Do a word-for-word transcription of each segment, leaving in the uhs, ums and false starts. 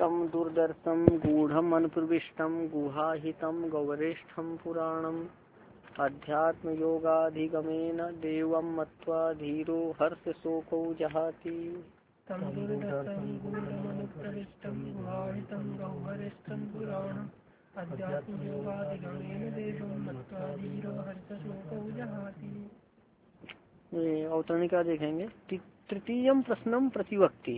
तम दुर्दर्शम गूढ़म अनुप्रविष्टम गुहाहितम गौरेष्ठम पुराणम अध्यात्म योगाधिगमेन देवं मत्वा धीरो हर्ष शोकौ जहाति। तम दुर्दर्शम गूढ़म अनुप्रविष्टम गुहाहितम गौरेष्ठम पुराणम अध्यात्म योगाधिगमेन देवं मत्वा धीरो हर्ष शोकौ जहाति। अवतरणिका देखेंगे। तृतीयम प्रश्नम प्रतिवक्ति,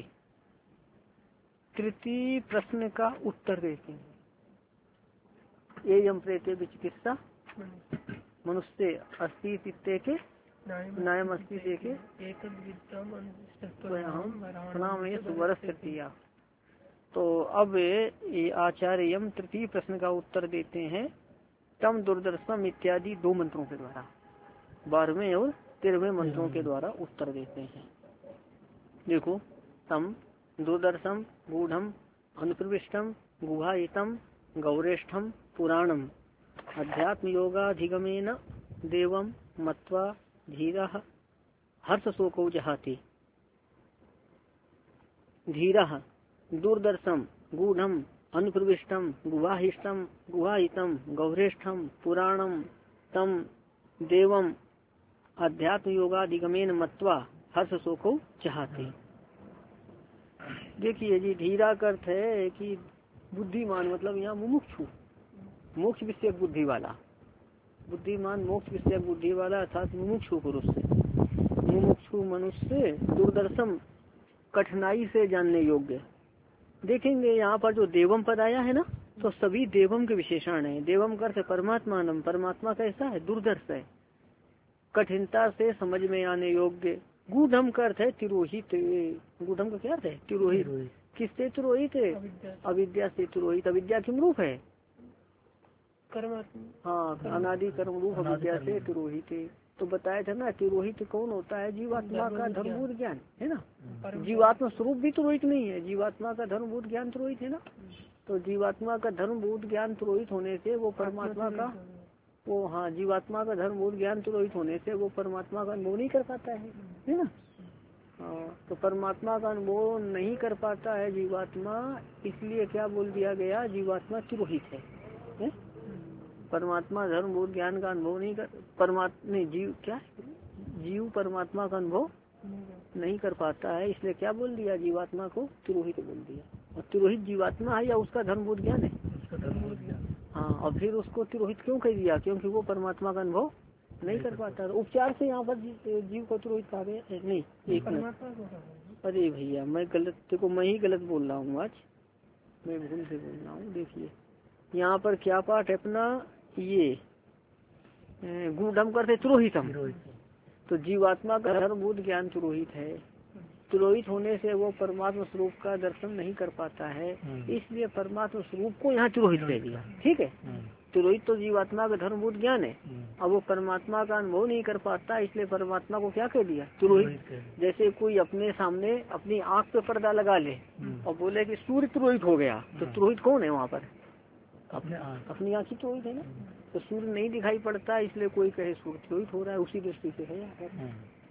तृतीय प्रश्न का उत्तर देते हैं। ये यम प्रेते विचिकित्सा मनुष्य अस्ति चित्ते के नायम अस्ति देखे प्रणाम वर्ष तृतीया। तो अब ये आचार्य यम तृतीय प्रश्न का उत्तर देते हैं तम दुर्दर्शम इत्यादि दो मंत्रों के द्वारा, बारहवें और तेरहवें मंत्रों के द्वारा उत्तर देते हैं। देखो, तम दुर्दर्शम गूढ़म अनुप्रविष्टम गुहाहितम गौरेष्ठम पुराणम अध्यात्म योगाधिगमेन देवं मत्वा धीरः हर्ष शोकौ जहाति। धीरः दुर्दर्शम गूढ़म अनुप्रविष्टम गुहाहिष्टम गुहाहितम गौरेष्ठम पुराणम तम देवं अध्यात्म योगाधिगमेन मत्वा हर्ष शोकौ जहाति। देखिए जी, धीरा का अर्थ है कि बुद्धिमान, मतलब यहाँ मुमुक्षु, मोक्ष विषयक बुद्धि वाला, बुद्धिमान मोक्ष विषयक बुद्धि वाला अर्थात मुमुक्षु पुरुष से, मुमुक्षु मनुष्य दुर्दर्शम कठिनाई से जानने योग्य। देखेंगे यहाँ पर जो देवम पद आया है ना, तो सभी देवम के विशेषण है। देवम का अर्थ परमात्मा, परमात्मा कैसा है? दुर्दर्श है, कठिनता से समझ में आने योग्य। गूढ़म का अर्थ है तिरोहित। गूढ़म का क्या अर्थ है? तिरोहित। किससे तिरोहित है? अविद्या से तिरोहित। अविद्या किम रूप है? हाँ, अनादि कर्म रूप अविद्या से तिरोहित है। तो बताया था ना, तिरोहित कौन होता है? जीवात्मा का धर्मभूत ज्ञान है ना। जीवात्मा स्वरूप भी तिरोहित नहीं है, जीवात्मा का धर्मभूत ज्ञान तिरोहित है ना। तो जीवात्मा का धर्मभूत ज्ञान तिरोहित होने से वो परमात्मा का वो हाँ जीवात्मा का धर्मभूत ज्ञान तिरोहित होने से वो परमात्मा का अनुभव नहीं कर पाता है, है ना। हाँ, तो परमात्मा का अनुभव नहीं कर पाता है जीवात्मा, इसलिए क्या बोल दिया गया? जीवात्मा तिरोहित है, है? परमात्मा धर्मभूत ज्ञान का अनुभव नहीं कर परमात्मा नहीं जीव क्या जीव परमात्मा का अनुभव नहीं कर पाता है, इसलिए क्या बोल दिया? जीवात्मा को तिरोहित बोल दिया। और तिरोहित जीवात्मा है या उसका धर्मभूत ज्ञान है? उसका धर्मभूत ज्ञान। हाँ, और फिर उसको तिरोहित क्यों कह दिया? क्योंकि वो परमात्मा का अनुभव नहीं कर पाता। उपचार से यहाँ पर जीव को तिरोहित कहा गया नहीं। एक मिनट, अरे भैया मैं गलत, देखो मैं ही गलत बोल रहा हूँ, आज मैं भूल से बोल रहा हूँ। देखिए यहाँ पर क्या पाठ है अपना, ये गूढ़म करते तिरोहितम, तो जीवात्मा का धर्मभूत ज्ञान तिरोहित है। तिरोहित होने से वो परमात्मा स्वरूप का दर्शन नहीं कर पाता है, इसलिए परमात्मा स्वरूप को यहाँ तिरोहित कह दिया। ठीक है, तिरोहित तो जीवात्मा का धर्मभूत ज्ञान है, अब वो परमात्मा का अनुभव नहीं कर पाता, इसलिए परमात्मा को क्या कह दिया? तिरोहित। जैसे कोई अपने सामने अपनी आँख पे पर्दा लगा ले और बोले कि सूर्य तिरोहित हो गया, तो तिरोहित कौन है वहाँ पर? अपनी आँख ही तिरोहित है ना। तो सूर्य नहीं दिखाई पड़ता, इसलिए कोई कहे सूर्य तिरोहित हो रहा है, उसी दृष्टि से है।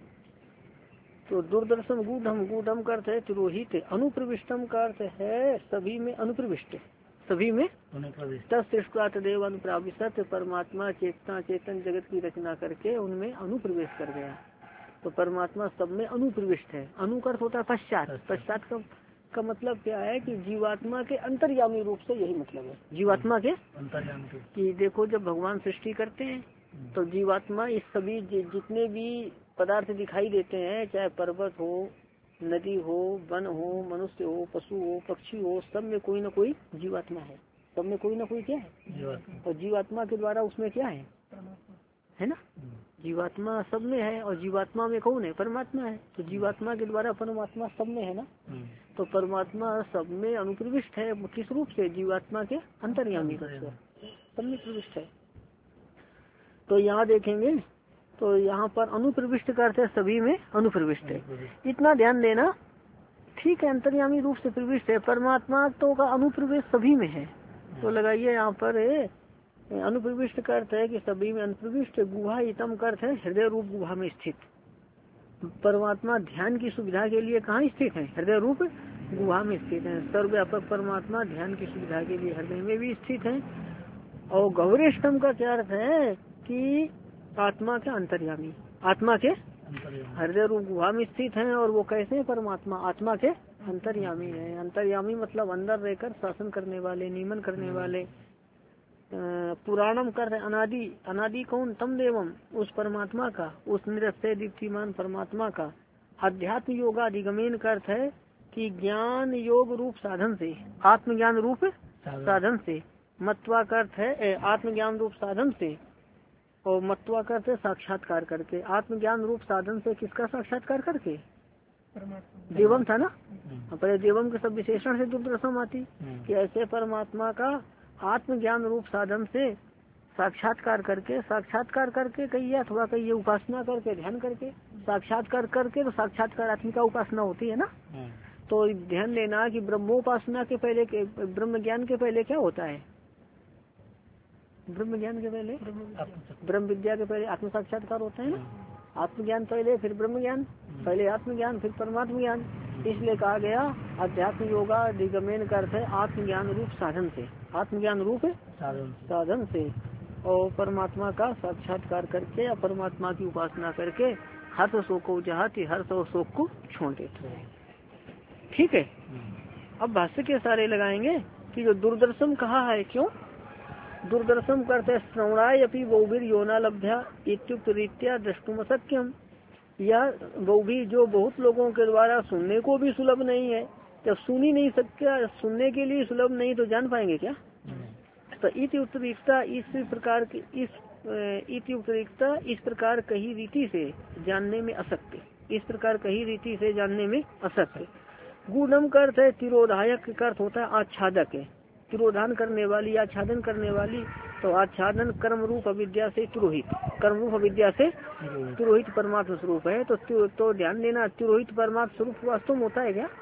तो दुर्दर्शन गूढ़म, गूढ़म का अर्थ है तिरोहित। अनुप्रविष्टम का अर्थ है सभी में अनुप्रविष्ट, सभी में तत्सृष्टात् देव अनुप्राविशत, परमात्मा चेतना चेतन जगत की रचना करके उनमें अनुप्रवेश कर गया। तो परमात्मा सब में अनुप्रविष्ट है। अनुकर्ष होता है पश्चात। पश्चात का, का मतलब क्या है? कि जीवात्मा के अंतर्यामी रूप से, यही मतलब है जीवात्मा के अंतर्यामी। कि देखो जब भगवान सृष्टि करते हैं तो जीवात्मा इस सभी जितने भी पदार्थ दिखाई देते हैं, चाहे पर्वत हो, नदी हो, वन हो, मनुष्य हो, पशु हो, पक्षी हो, सब में कोई ना कोई जीवात्मा है। सब में कोई ना कोई क्या है? और जीवात्मा के द्वारा उसमें क्या है? है ना। जीवात्मा सब में है और जीवात्मा में कौन है? परमात्मा है। तो जीवात्मा के द्वारा परमात्मा सब में है ना। तो परमात्मा सब में अनुप्रविष्ट है। किस रूप से? जीवात्मा के अंतर्यामी रूप से सब में प्रविष्ट है। तो यहाँ देखेंगे तो यहाँ पर अनुप्रविष्ट का अर्थ है सभी में अनुप्रविष्ट है। इतना ध्यान देना, ठीक है, अंतर्यामी रूप से प्रविष्ट है। परमात्मा तो का अनुप्रवेश सभी में है। तो लगाइए यहाँ पर अनुप्रविष्ट का अर्थ है कि सभी में अनुप्रविष्ट। गुहाहितम का अर्थ है हृदय रूप गुहा में स्थित। परमात्मा ध्यान की सुविधा के लिए कहाँ स्थित है? हृदय रूप गुहा में स्थित है। सर्वव्यापक परमात्मा ध्यान की सुविधा के लिए हृदय में भी स्थित है। और गौरेष्टम का क्या अर्थ है कि आत्मा के अंतर्यामी, आत्मा के हृदय रूप गुहा में स्थित है। और वो कैसे परमात्मा आत्मा के अंतर्यामी है। अंतर्यामी मतलब अंदर रहकर शासन करने वाले, नियमन करने वाले। पुराणम कर अनादि, अनादि कौन? तम देवम, उस परमात्मा का, उस निरस्य दीप्तिमान परमात्मा का। अध्यात्म योगाधिगमेन का अर्थ है कि ज्ञान योग रूप साधन से, आत्मज्ञान रूप साधन से। मत्वा का अर्थ है आत्मज्ञान रूप साधन से, और मत्वा का अर्थ है साक्षात्कार करके। आत्मज्ञान रूप साधन से किसका साक्षात्कार करके? देवम था ना, पहले देवम के सब विशेषण से दुर्दर्शम आती कि ऐसे परमात्मा का आत्मज्ञान रूप साधन से साक्षात्कार करके। साक्षात्कार करके कहिए अथवा कहिए उपासना करके, ध्यान करके। साक्षात्कार करके तो साक्षात्कार आत्मिका उपासना होती है ना। तो ध्यान देना कि ब्रह्मोपासना के पहले, ब्रह्म ज्ञान के पहले क्या होता है? ब्रह्म ज्ञान के पहले, ब्रह्म विद्या के पहले आत्म साक्षात्कार होता है ना। आत्मज्ञान पहले, फिर ब्रह्म ज्ञान, पहले आत्मज्ञान फिर परमात्म ज्ञान। इसलिए कहा गया अध्यात्म योगा दिगमेन का अर्थ है आत्मज्ञान रूप साधन से, आत्मज्ञान रूप साधन से। और परमात्मा का साक्षात्कार करके या परमात्मा की उपासना करके हर्ष शोक को जहाती, हर्ष और शोक को छोड़ देते हैं। ठीक है। अब भाष्य के सारे लगाएंगे कि जो दुर्दर्शन कहा है, क्यों दुर्दर्शन करते? श्रवणाय अपनी बहुवीर योना लभ्या इत्युक्त रीत्या द्रष्टुम अशक्यम। यह बहुवी जो बहुत लोगों के द्वारा सुनने को भी सुलभ नहीं है। जब सुन ही नहीं सकता, सुनने के लिए सुलभ नहीं तो जान पाएंगे क्या? तो इति उत्तरीकता इस प्रकार की, इस इति उत्तरीकता इस प्रकार कही रीति से जानने में अशक्य, इस प्रकार कही रीति से जानने में अशक्य। गूढ़म का अर्थ है तिरोधायक का अर्थ होता है आच्छादक है, तिरोधान करने वाली, आच्छादन करने वाली। तो आच्छादन कर्म रूप अविद्या से तिरोहित, कर्म रूप अविद्या से तिरोहित परमात्म स्वरूप है। तो तो ध्यान देना, तिरोहित परमात्म स्वरूप वास्तव में होता है क्या?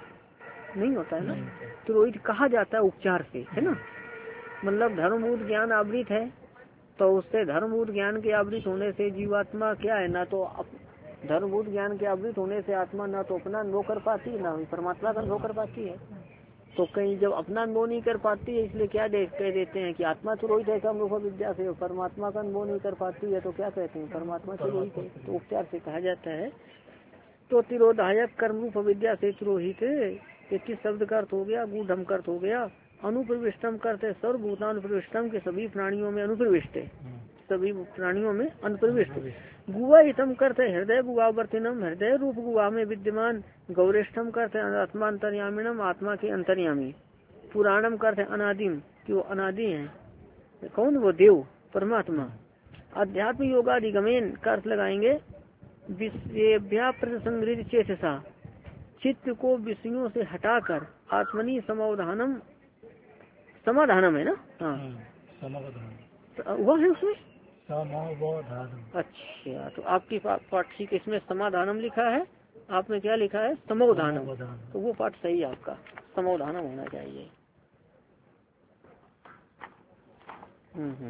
नहीं होता है ना। तिरोहित कहा जाता है उपचार से, है ना। मतलब धर्मभूत ज्ञान आवृत है, तो उससे धर्मभूत ज्ञान के आवृत होने से जीवात्मा क्या है ना, तो धर्मभूत ज्ञान के आवृत होने से आत्मा ना तो अपना अनुभव कर पाती, ना परमात्मा का अनुभव कर पाती है। तो कहीं जब अपना अनुभव नहीं कर पाती है, इसलिए क्या दे, कह देते हैं कि आत्मा तिरोहित है कर्म रूप विद्या से, परमात्मा का अनुभव नहीं कर पाती है तो क्या कहते हैं? परमात्मा तिरोहित है। तो उपचार से कहा जाता है। तो तिरोधायक कर्म रूप विद्या से तिरोहित किस शब्द का अर्थ हो गया? गूढ़म का अर्थ हो गया। अनुप्रविष्टम करते सर्वभूतान प्रविष्टम के सभी प्राणियों में अनुप्रविष्ट है, सभी प्राणियों में अनुप्रविष्ट। गुआ इतम करते हृदय गुआवर्तिनम, हृदय रूप गुआ में विद्यमान। गौरेष्ठम करते आत्मा अंतर्यामिनम, आत्मा के अंतर्यामी। पुराणम करते अनादिम, कि वो अनादि है। कौन? वो देव परमात्मा। अध्यात्म योगाधिगमेन का अर्थ लगाएंगे विषयभ्या प्रसंगृत चेतसा, चित्त को विषयों से हटाकर आत्मनि समाधानम, समाधानम है ना। हाँ वह है उसमें समाधानम। अच्छा, तो आपकी पाठ ठीक है, इसमें समाधानम लिखा है, आपने क्या लिखा है? समाधानम। तो वो पाठ सही है आपका, समाधानम होना चाहिए। हम्म हम्म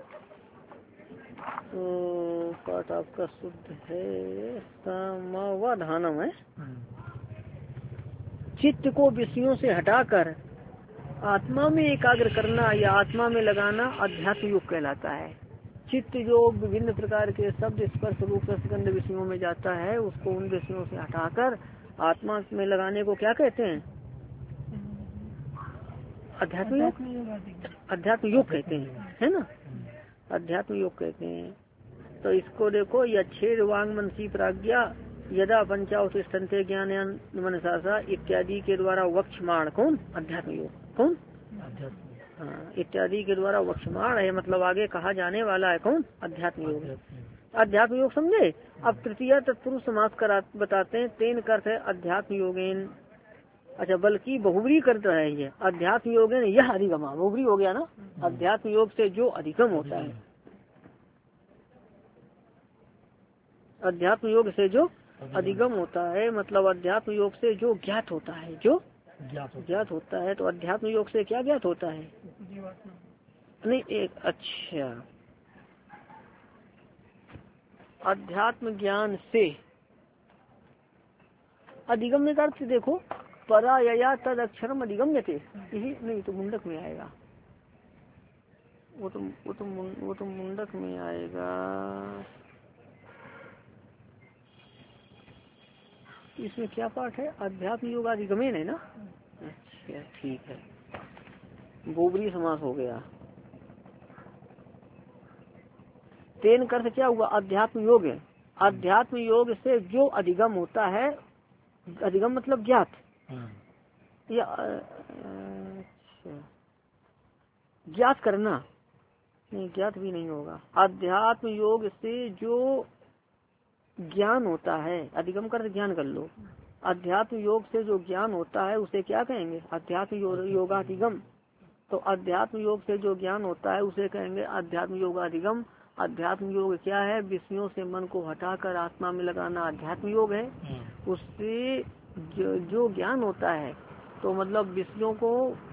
तो पाठ आपका शुद्ध है, समाधानम है। चित्त को विषयों से हटाकर आत्मा में एकाग्र करना या आत्मा में लगाना अध्यात्म योग कहलाता है। चित्त जो विभिन्न प्रकार के शब्द स्पर्श रूप रसगंध विषयों में जाता है, उसको उन विषयों से हटाकर आत्मा में लगाने को क्या कहते हैं? अध्यात्म योग, अध्यात्म योग कहते हैं, है ना। अध्यात्म योग कहते हैं। तो इसको देखो, यच्छेद वांग मनसी प्राज्ञा यदा पंचावतिष्ठन्ते ज्ञान मनसासा इत्यादि के द्वारा वक्षमाण, कौन? अध्यात्म योग, कौन? हाँ, इत्यादि के द्वारा वक्षमाण है, मतलब आगे कहा जाने वाला है, कौन? अध्यात्म योग। अध्यात्म योग समझे। अब तृतीय तत्पुरुष समास करा बताते हैं, तेन करते है अध्यात्म योगेन। अच्छा, बल्कि बहुबरी करता है ये अध्यात्म योगेन, यह अधिगमा, बहुबरी हो गया ना। अध्यात्म योग से जो अधिगम होता है, अध्यात्म योग से जो अधिगम होता है, मतलब अध्यात्म योग से जो ज्ञात होता है, जो ज्ञात होता है। तो अध्यात्म योग से क्या ज्ञात होता है? नहीं एक, अच्छा, अध्यात्म ज्ञान से अधिगम में अर्थ देखो, परायया तद अक्षरम अधिगम्यते, यही नहीं तो मुंडक में आएगा, वो तो वो तो वो तो मुंडक में आएगा। इसमें क्या पाठ है? अध्यात्म योग अधिगमेन है ना। अच्छा ठीक है, गोबरी समास हो गया। तेन कर्थ क्या हुआ? अध्यात्म योग है। अध्यात्म योग से जो अधिगम होता है, अधिगम मतलब ज्ञात या ज्ञात करना, नहीं ज्ञात भी नहीं होगा। अध्यात्म योग से जो ज्ञान होता है, अधिगम कर ज्ञान कर लो। अध्यात्म योग से जो ज्ञान होता है उसे क्या कहेंगे? अध्यात्म योगाधिगम। तो अध्यात्म योग से जो ज्ञान होता है उसे कहेंगे अध्यात्म योगाधिगम। अध्यात्म योग क्या है? विषयों से मन को हटाकर आत्मा में लगाना अध्यात्म योग है। उससे जो, जो ज्ञान होता है, तो मतलब विषयों को,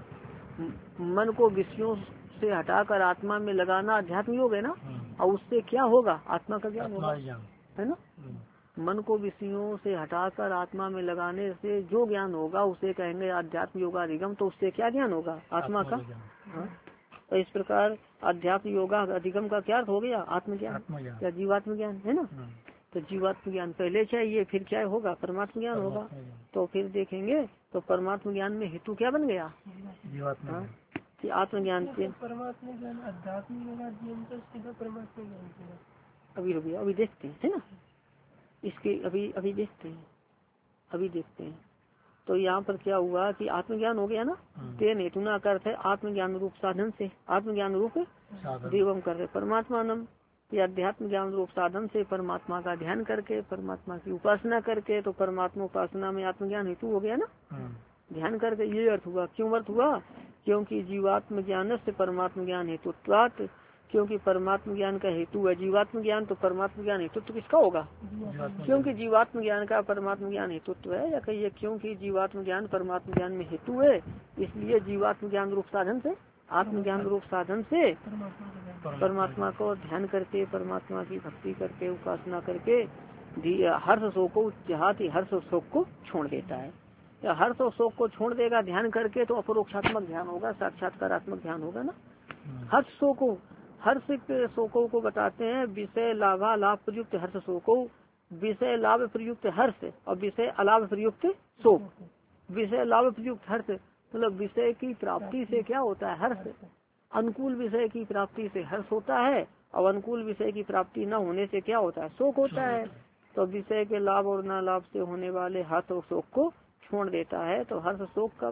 मन को विषयों से हटाकर आत्मा में लगाना अध्यात्म योग है ना। और उससे क्या होगा? आत्मा का ज्ञान होगा, है ना। मन को विषयों से हटाकर आत्मा में लगाने से जो ज्ञान होगा उसे कहेंगे अध्यात्म योगाधिगम। तो उससे क्या ज्ञान होगा? आत्मा का। हाँ, तो इस प्रकार अध्यात्म योगा अधिगम का क्या अर्थ हो गया? आत्मज्ञान या जीवात्म ज्ञान, है ना। तो जीवात्म ज्ञान पहले चाहिए, फिर क्या होगा? परमात्म ज्ञान होगा। तो फिर देखेंगे तो परमात्म ज्ञान में हेतु क्या बन गया? जीवात्मा कि आत्मज्ञान से परमात्मा ज्ञान, अध्यात्म योगाधिगम तो सीधा परमात्मा ज्ञान। अभी रुकिए, अभी देखते हैं, है ना। इसके अभी अभी देखते हैं, अभी देखते हैं। तो यहाँ पर क्या हुआ कि आत्मज्ञान हो गया ना। तेन हेतुना का अर्थ है आत्मज्ञान रूप साधन से, आत्मज्ञान रूप देवम कर रहे परमात्मानम, या अध्यात्म ज्ञान रूप साधन से परमात्मा का ध्यान करके, परमात्मा की उपासना करके। तो परमात्मा उपासना में आत्मज्ञान हेतु हो गया ना, ध्यान करके। ये अर्थ हुआ। क्यों अर्थ हुआ? क्योंकि जीवात्म ज्ञान से परमात्म ज्ञान हेतुत्वात्, क्योंकि परमात्म ज्ञान का हेतु है जीवात्म ज्ञान, तो परमात्म ज्ञान हेतुत्व तो किसका होगा? क्योंकि जीवात्म ज्ञान का परमात्म ज्ञान हेतुत्व है। या कहिए क्योंकि जीवात्म ज्ञान परमात्म ज्ञान में हेतु है, इसलिए जीवात्म ज्ञान रूप साधन से, आत्मज्ञान रूप साधन से परमात्मा को ध्यान करके, परमात्मा की भक्ति करके, उपासना करके हर्ष शोक को चाहती हर्ष शोक को छोड़ देता है। या हर्ष और शोक को छोड़ देगा ध्यान करके, तो अपरोक्षात्मक ध्यान होगा, साक्षात्कारात्मक ध्यान होगा ना। हर्ष शोको, हर्ष शोकों को बताते हैं विषय लाभा लाभ प्रयुक्त हर्ष शोको, विषय लाभ प्रयुक्त हर्ष और विषय अलाभ प्रयुक्त शोक। विषय लाभ प्रयुक्त हर्ष मतलब विषय की प्राप्ति से क्या होता है? हर्ष। अनुकूल विषय की प्राप्ति से हर्ष होता है, और अनुकूल विषय की प्राप्ति न होने से क्या होता है? शोक होता है। तो विषय के लाभ और न लाभ से होने वाले हर्ष और शोक को छोड़ देता है। तो हर्ष शोक का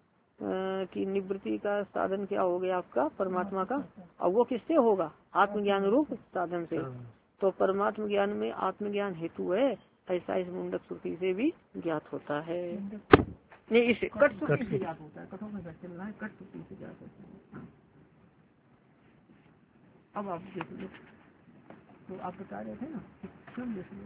की निवृत्ति का साधन क्या हो गया आपका? परमात्मा का। और वो किससे होगा? आत्मज्ञान रूप साधन से। तो परमात्म ज्ञान में आत्मज्ञान हेतु है, ऐसा इस मुंडक श्रुति से भी ज्ञात होता है। नहीं, इसे कट श्रुति से ज्ञात होता है। कठों में चल रहा है, कट श्रुति से ज्ञात होता है। अब आप देखिए, तो आप बता रहे थे ना, क्यों देखिए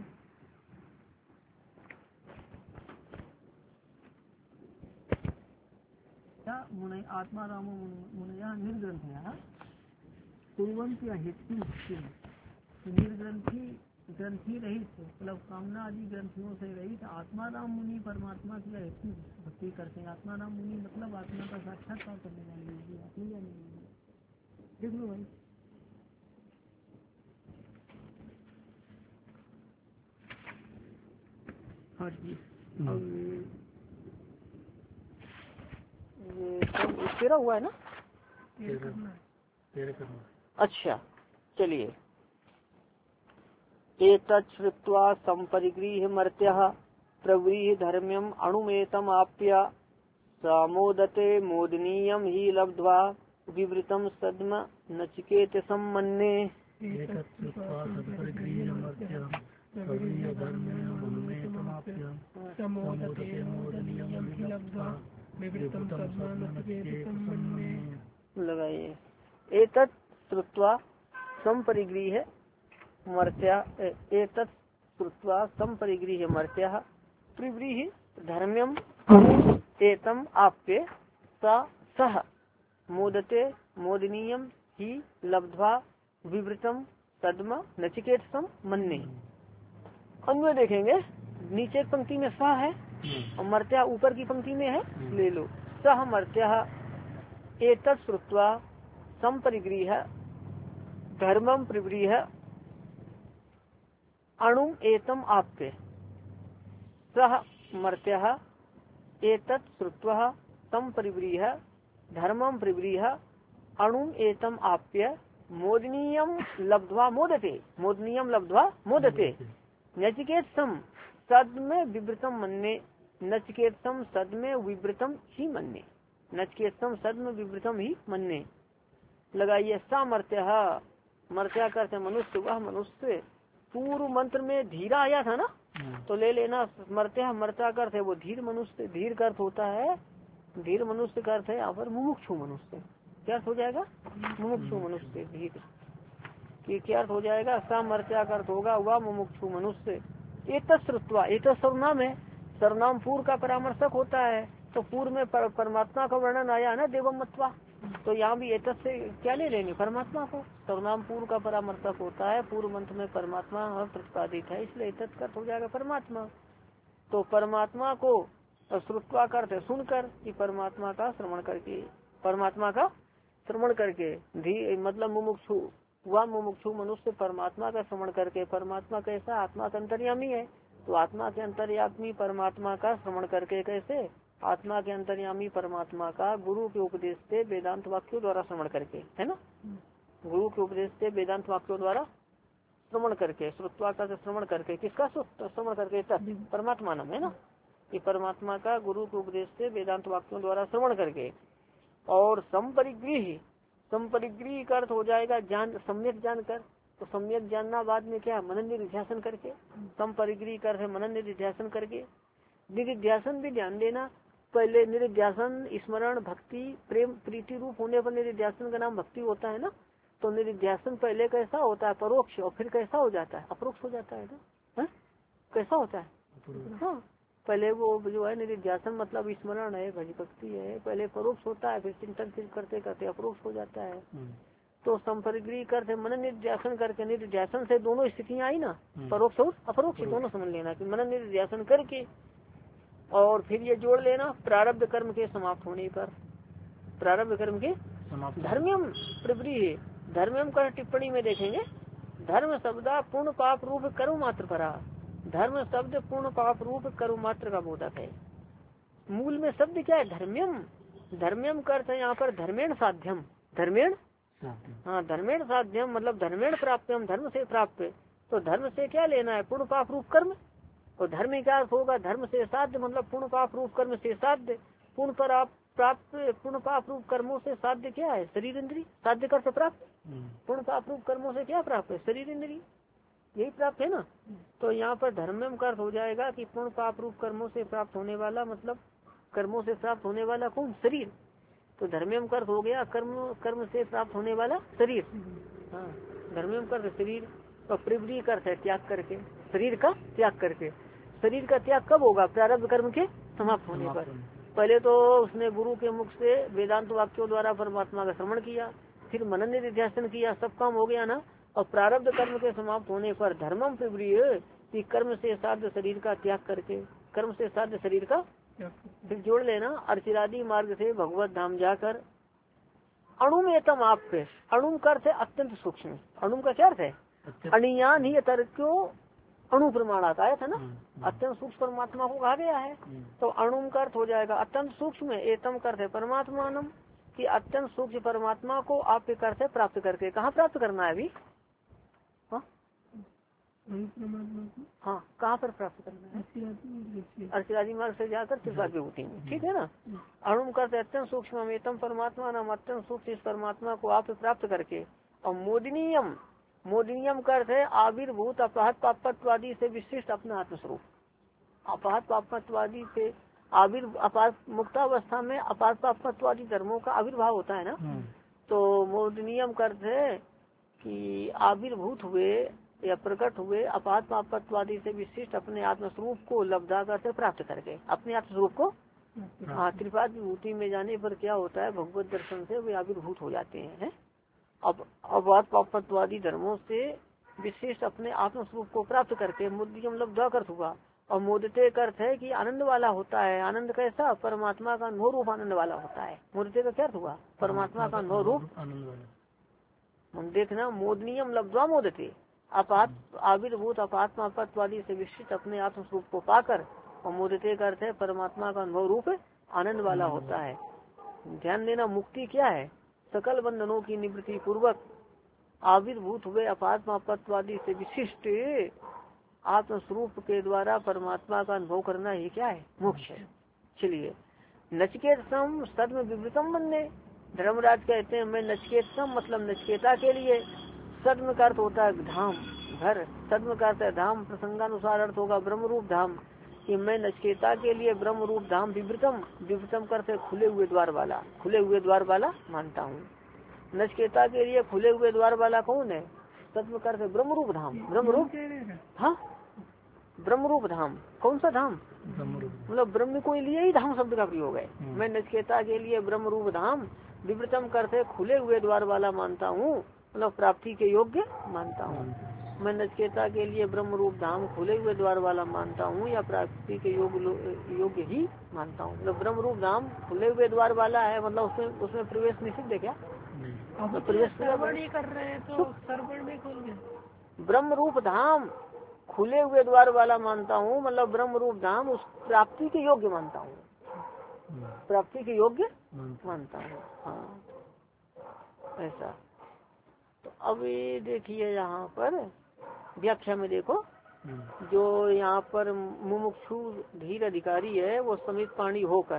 मुने आत्मा रामो मुनया निर्ग्रंथिया कुर्वंत या हेतु निर्ग्रंथी ग्रंथि रहित, मतलब कामना आदि ग्रंथियों से रहित आत्मा राम मुनि परमात्मा की हेतु भक्ति करते हैं। आत्मा राम मुनि मतलब आत्मा का साक्षात्कार करने वाले आत्मा। देख लो भाई, हाँ जी। ये तेरा हुआ है ना? अच्छा चलिए। एतच्छ्रुत्वा संपरिगृह्य मर्त्यः प्रव्रीहि धर्म्यम अणुमेतम आप्य सामोदते मोदनीयम ही लब्ध्वा विवृतम सद्म नचिकेत सम्मन्ये। लगाइए। एतत् श्रुत्वा संपरिगृह्य मर्त्या, एतत् श्रुत्वा संपरिगृह्य मर्त्या प्रव्रीहि धर्म्यम एतम आप्य सा सह मोदते मोदनीयम ही लब्ध्वा विवृतम सद्म नचिकेतसम मन्ये। अन्वय देखेंगे, नीचे पंक्ति में सा है, और मर्त्या ऊपर की पंक्ति में है, ले लो। सह मर्त्या एतत् श्रुत्वा संपरिगृह्य धर्मम प्रगृह्य अणुम एतम आप्य। सह मर्त्या एतत् श्रुत्वा संपरिगृह्य धर्मम प्रगृह्य अणुम एतम आप्य मोदनीयम लब्ध्वा मोदते। मोदनीयम लब्ध्वा मोदते। नचिकेतसम सद में विवृतम मन्ने। नचिकेतसम सद में विवृतम ही मन्ने। नचिकेतसम सद में विवृतम ही मन्ने। लगाइए सामर्थ्य। मर्त्या करते मनुष्य, वह मनुष्य पूर्व मंत्र में धीरा आया था ना, तो ले लेना मर्त्या। मर्त्या करते वो धीर मनुष्य। धीर का अर्थ होता है, धीर मनुष्य का अर्थ है यहाँ पर मुमुक्षु मनुष्य। क्या अर्थ हो जाएगा? मुमुक्षु मनुष्य। धीर कि क्या अर्थ हो जाएगा? सामर्थ्या का अर्थ होगा वह मुमुक्षु मनुष्य। एक श्रुत्वा, एक सर्वनाम है, सर्वनाम पूर्व का परामर्शक होता है। तो पूर्व में पर, परमात्मा का वर्णन आया ना, देवम मत्वा, तो यहाँ भी एतत् से क्या ले लेंगे? परमात्मा को। सर्वनाम पूर्व का परामर्शक होता है, पूर्व मंत्र में परमात्मा प्रतिपादित है, इसलिए एतत् का हो जाएगा परमात्मा। तो परमात्मा को श्रुत्वा करते सुनकर, कि परमात्मा का श्रवण करके, परमात्मा का श्रवण करके धी मतलब मुमुक्षु, वह मुमुक्षु मनुष्य परमात्मा का श्रवण करके। परमात्मा कैसा? आत्मा का अंतर्यामी है, तो आत्मा के अंतर्यामी परमात्मा का श्रवण करके कैसे? आत्मा के अंतर्यामी परमात्मा का गुरु के उपदेश से वेदांत वाक्यों द्वारा श्रवण करके, है ना, गुरु के उपदेश से वेदांत वाक्यों द्वारा श्रवण करके। श्रुत्वा का श्रवण करके, किसका श्रवण करके? परमात्मा नाम है ना, कि परमात्मा का गुरु के उपदेश से वेदांत वाक्यों द्वारा श्रवण करके। और संपरिगृह, संपरिगृह का अर्थ हो जाएगा जान, सम्यक जानकर। तो सम्यक जानना बाद में क्या? मनन निधिध्यासन करके। संपरिगृह का अर्थ है मनन निधिध्यासन करके। निधिध्यासन भी ध्यान देना, पहले निधिध्यासन स्मरण भक्ति प्रेम प्रीति रूप होने पर निधिध्यासन का नाम भक्ति होता है ना। तो निधिध्यासन पहले कैसा होता है? परोक्ष, और फिर कैसा हो जाता है? अप्रोक्ष हो जाता है ना। हा? कैसा होता है? हाँ, पहले वो जो है निधिध्यासन मतलब स्मरण है, भक्ति है, पहले परोक्ष होता है, फिर चिंतन फिर करते करते अप्रोक्ष हो जाता है। तो संपरिगृह करते मनन निधिध्यासन करके। निधिध्यासन से दोनों स्थितियां आई ना, परोक्ष और अपरोक्ष, दोनों समझ लेना कि मनन निधिध्यासन करके। और फिर ये जोड़ लेना प्रारब्ध कर्म के समाप्त होने पर। प्रारब्ध कर्म के धर्म्यम प्रवृत्ति, धर्म्यम का टिप्पणी में देखेंगे, धर्म शब्द पूर्ण पाप रूप कर्म मात्र परा। धर्म शब्द पूर्ण पाप रूप कर्म मात्र का बोधक है। मूल में शब्द क्या है? धर्म्यम। धर्म्यम का अर्थ है यहाँ पर धर्मेण साध्यम। धर्मेण, हाँ, धर्मेण साध्यम मतलब धर्मेण प्राप्यम, धर्म से प्राप्त। तो धर्म से क्या लेना है? पूर्ण पाप रूप कर्म। और धर्म क्या अर्थ होगा? धर्म से साध्य मतलब पूर्ण पाप रूप कर्म से साध्य। पूर्ण पर आप प्राप्त, पूर्ण पाप रूप कर्मों से साध्य क्या है? शरीर इंद्री। साध्य कर से प्राप्त, पूर्ण पाप रूप कर्मों से क्या प्राप्त है? शरीर इंद्री, यही प्राप्त है ना। तो यहाँ पर धर्मम का अर्थ हो जाएगा कि पूर्ण पाप रूप कर्मों से प्राप्त होने वाला, मतलब कर्मों से प्राप्त होने वाला कौन? शरीर। तो धर्मम का अर्थ हो गया कर्म, कर्म से प्राप्त होने वाला शरीर। हाँ, धर्मम का अर्थ शरीर। और प्रवृत्ति का अर्थ है त्याग करके, शरीर का त्याग करके। शरीर का त्याग कब होगा? प्रारब्ध कर्म के समाप्त होने पर। पहले तो उसने गुरु के मुख से वेदांत वाक्यों द्वारा परमात्मा का श्रवण किया, फिर मनन निधिध्यासन किया, सब काम हो गया ना। और प्रारब्ध कर्म के समाप्त होने पर धर्मम प्रवृत्ति, कर्म से साध्य शरीर का त्याग करके, कर्म से साध्य शरीर का फिर जोड़ लेना अर्चिरादि मार्ग से भगवत धाम जाकर। अणुम एतम आप पे, अणुम का अर्थ है अत्यंत सूक्ष्म। अणुम का क्या अर्थ है? अणियान ही तर्क्यो अणु प्रमाणात आया था ना, अत्यंत सूक्ष्म परमात्मा को कहा गया है। तो अणुम का अर्थ हो जाएगा अत्यंत सूक्ष्म। एतम का अर्थ है परमात्मानम, कि अत्यंत सूक्ष्म परमात्मा को आप करते प्राप्त करके। कहाँ प्राप्त करना है अभी? हाँ, कहाँ पर प्राप्त करना है? अर्चिरादि मार्ग से जाकर कृपा विभूति में, ठीक है ना। अणुम करते अत्यंत सूक्ष्म एतम परमात्मा नाम, अत्यंत सूक्ष्म इस परमात्मा को आप प्राप्त करके। और मोदिनीयम, मोदिनीयम का अर्थ है आविर्भूत अपहत पापत्वादी से विशिष्ट अपना आत्मस्वरूप। अपहत पापत्वादी से आविर अपात मुक्तावस्था में अपात पापत्वादी धर्मों का आविर्भाव होता है ना। तो मोदिनीयम का अर्थ है कि आविर्भूत हुए या प्रकट हुए अपात पापत्वादी से विशिष्ट अपने आत्मस्वरूप को लब्धा करके प्राप्त करके। अपने आत्मस्वरूप को हाँ, त्रिपाद विभूति में जाने पर क्या होता है? भगवत दर्शन से वे आविर्भूत हो जाते हैं। अब अपात पापत्वादी धर्मों से विशिष्ट अपने आत्मस्वरूप को प्राप्त करके मुद्दियम लब्धा कर हुआ। और मोदते का अर्थ है कि आनंद वाला होता है। आनंद कैसा? परमात्मा का अनुभव रूप आनंद वाला होता है। मोदते का क्या अर्थ हुआ? परमात्मा का अनुभव रूप आनंद वाला। हम देखना मोदनीयम लब्ध्वा मोदते, अपात आविर्भूत अपात्मा पत्वादी से विशिष्ट अपने आत्म स्वरूप को पाकर, और मोदते का अर्थ है परमात्मा का अनुभव रूप आनंद वाला होता है। ध्यान देना, मुक्ति क्या है? सकल बंधनों की निवृत्ति पूर्वक आविर्भूत हुए अपात्मा पत्वादी से विशिष्ट आत्म स्वरूप के द्वारा परमात्मा का अनुभव करना ही क्या है? मोक्ष है। चलिए, नचिकेत सम सद्म विवृतम बनने, धर्मराज कहते हैं मैं नचिकेत सम मतलब नचिकेता के लिए, सद्म का अर्थ होता है धाम घर, सद्म का अर्थ है धाम, प्रसंगानुसार अर्थ होगा ब्रह्म रूप धाम, कि मैं नचिकेता के लिए ब्रह्म रूप धाम विवृतम, विवृतम करते खुले हुए द्वार वाला, खुले हुए द्वार वाला मानता हूँ। नचिकेता के लिए खुले हुए द्वार वाला कौन है? सद्म का अर्थ है ब्रह्म रूप धाम, ब्रह्म रूप, हाँ ब्रह्म रूप धाम। कौन सा धाम? मतलब ब्रह्म को लिए ही धाम शब्द का प्रयोग है। मैं नचिकेता के लिए ब्रह्म रूप धाम विवृतम करते खुले हुए द्वार वाला मानता हूँ, मतलब प्राप्ति के योग्य मानता हूँ। मैं नचिकेता के लिए ब्रह्म रूप धाम खुले हुए द्वार वाला मानता हूँ या प्राप्ति के योग्य योग्य ही मानता हूँ। मतलब ब्रह्म रूप धाम खुले हुए द्वार वाला है, मतलब उसमें उसमें प्रवेश निषिद्ध है क्या? तो प्रवेश कर रहे हैं तो सर्वण में खोल गए। ब्रह्म रूप धाम खुले हुए द्वार वाला मानता हूँ, मतलब ब्रह्म रूप धाम उस प्राप्ति के योग्य मानता हूँ, प्राप्ति के योग्य मानता हूँ। हाँ ऐसा। तो अब ये देखिए यहाँ पर व्याख्या में देखो, जो यहाँ पर मुमुक्षु धीर अधिकारी है वो समित पाणी होकर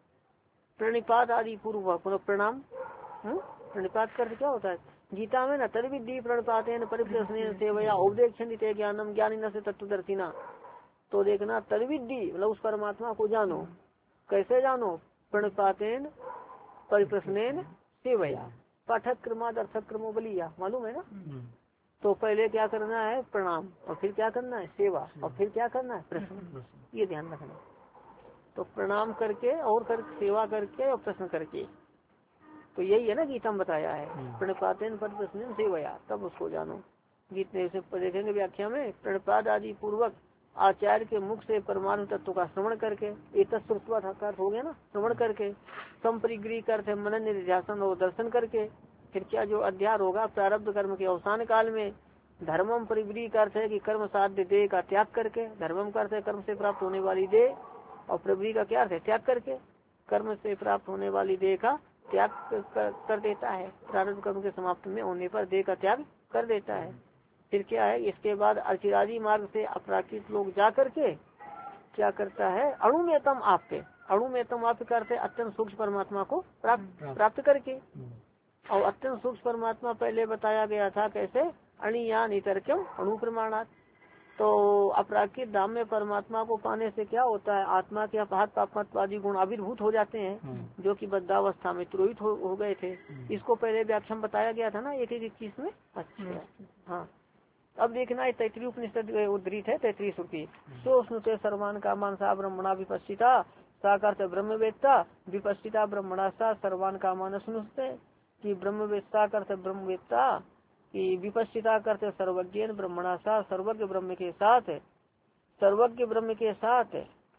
प्रणिपात आदि पूर्व प्रणाम, प्रणिपात कर क्या होता है? गीता में न तद्विद्धि प्रणिपातेन परिप्रश्नेन सेवया उपदेक्षन्ति ज्ञानम ज्ञानिन से तत्वदर्शिना। तो देखना तद्विद्धि मतलब उस परमात्मा को जानो। कैसे जानो? प्रणिपातेन परिप्रश्नेन सेवया, पाठक क्रमाद अर्थक क्रमो बलिया, मालूम है ना? तो पहले क्या करना है? प्रणाम, और फिर क्या करना है? सेवा, और फिर क्या करना है? प्रश्न। ये ध्यान रखना। तो प्रणाम करके और कर सेवा करके और प्रश्न करके, तो यही है ना गीता में बताया है। प्रणिपातेन पर प्रश्न सेवया, तब उसको जानो। गीत ने उसे देखेंगे व्याख्या में, प्रणिपात आदि पूर्वक आचार्य के मुख से परमाणु तत्व का श्रवण करके, एक तत्व हो गया ना, श्रवण करके, संपरिग्रह करते मनन निध्यासन और दर्शन करके, फिर क्या जो अध्यार होगा प्रारब्ध कर्म के अवसान काल में, धर्मम परिग्रह करते है कि कर्म साध्य देह का त्याग करके, धर्मम करते कर्म से प्राप्त होने वाली देह, और प्रवृत्ति का क्या है? त्याग करके, कर्म से प्राप्त होने वाली देह का त्याग कर, कर देता है, प्रारब्ध कर्म के समाप्त में होने पर देह का त्याग कर देता है। फिर क्या है? इसके बाद अर्चिरादि मार्ग से अपराकित लोग जा करके क्या करता है? अणुमेतम आपके, अणुमेतम आप करते अत्यंत सूक्ष्म परमात्मा को प्राप्त प्राप्त करके, और अत्यंत सूक्ष्म परमात्मा पहले बताया गया था कैसे? अणिया नितर्क्यम अणु प्रमाणात। तो अपराकित धाम में परमात्मा को पाने से क्या होता है? आत्मा के अपहत पापमत्वादी गुण आविर्भूत हो जाते हैं, जो कि बद्धावस्था में तुरोहित हो, हो गए थे। इसको पहले व्याख्या बताया गया था ना एक एक इक्कीस में। अच्छा हाँ, अब देखना है तैतृय उपनिषद उद्धृत है तैतृय श्रुति। तो उसमें सर्वान का मानसा ब्रह्मणा विपस्थिता साकार ब्रह्मवेत्ता विपस्थिता ब्रह्मणा सा सर्वान का मान सुनते कि ब्रह्मवेत्ता करते ब्रह्मवेत्ता कि विपस्थिता करते सर्वज्ञ ब्रह्मणा सा सर्वज्ञ ब्रह्म के साथ, सर्वज्ञ ब्रह्म के साथ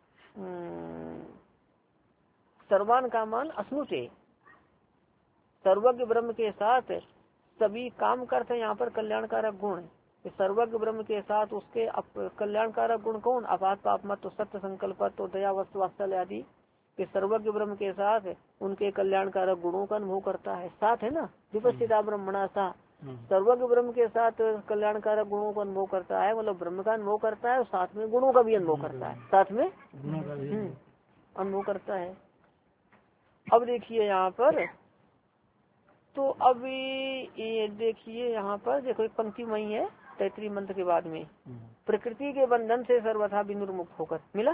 सर्वान का मान अस्नुते, सर्वज्ञ ब्रह्म के साथ सभी काम करते यहाँ पर कल्याणकारक गुण, सर्वज्ञ ब्रह्म के साथ उसके कल्याणकारक गुण कौन? अपात पाप मत, सत्य संकल्प, तो दया वस्तु वात्सल्य आदि के सर्वज्ञ ब्रह्म के साथ उनके कल्याणकारक गुणों का अनुभव करता है। साथ है ना विपस्थिता ब्रह्मणा सा, सर्वज्ञ ब्रह्म के साथ कल्याणकारक गुणों का अनुभव करता है, मतलब ब्रह्म का अनुभव करता है और साथ में गुणों का भी अनुभव करता है, साथ में अनुभव करता है। अब देखिए यहाँ पर, तो अभी ये देखिए यहाँ पर देखो एक पंक्ति वही है तैतृय मंत्र के बाद में, प्रकृति के बंधन से सर्वथा विनिर्मुक्त होकर मिला।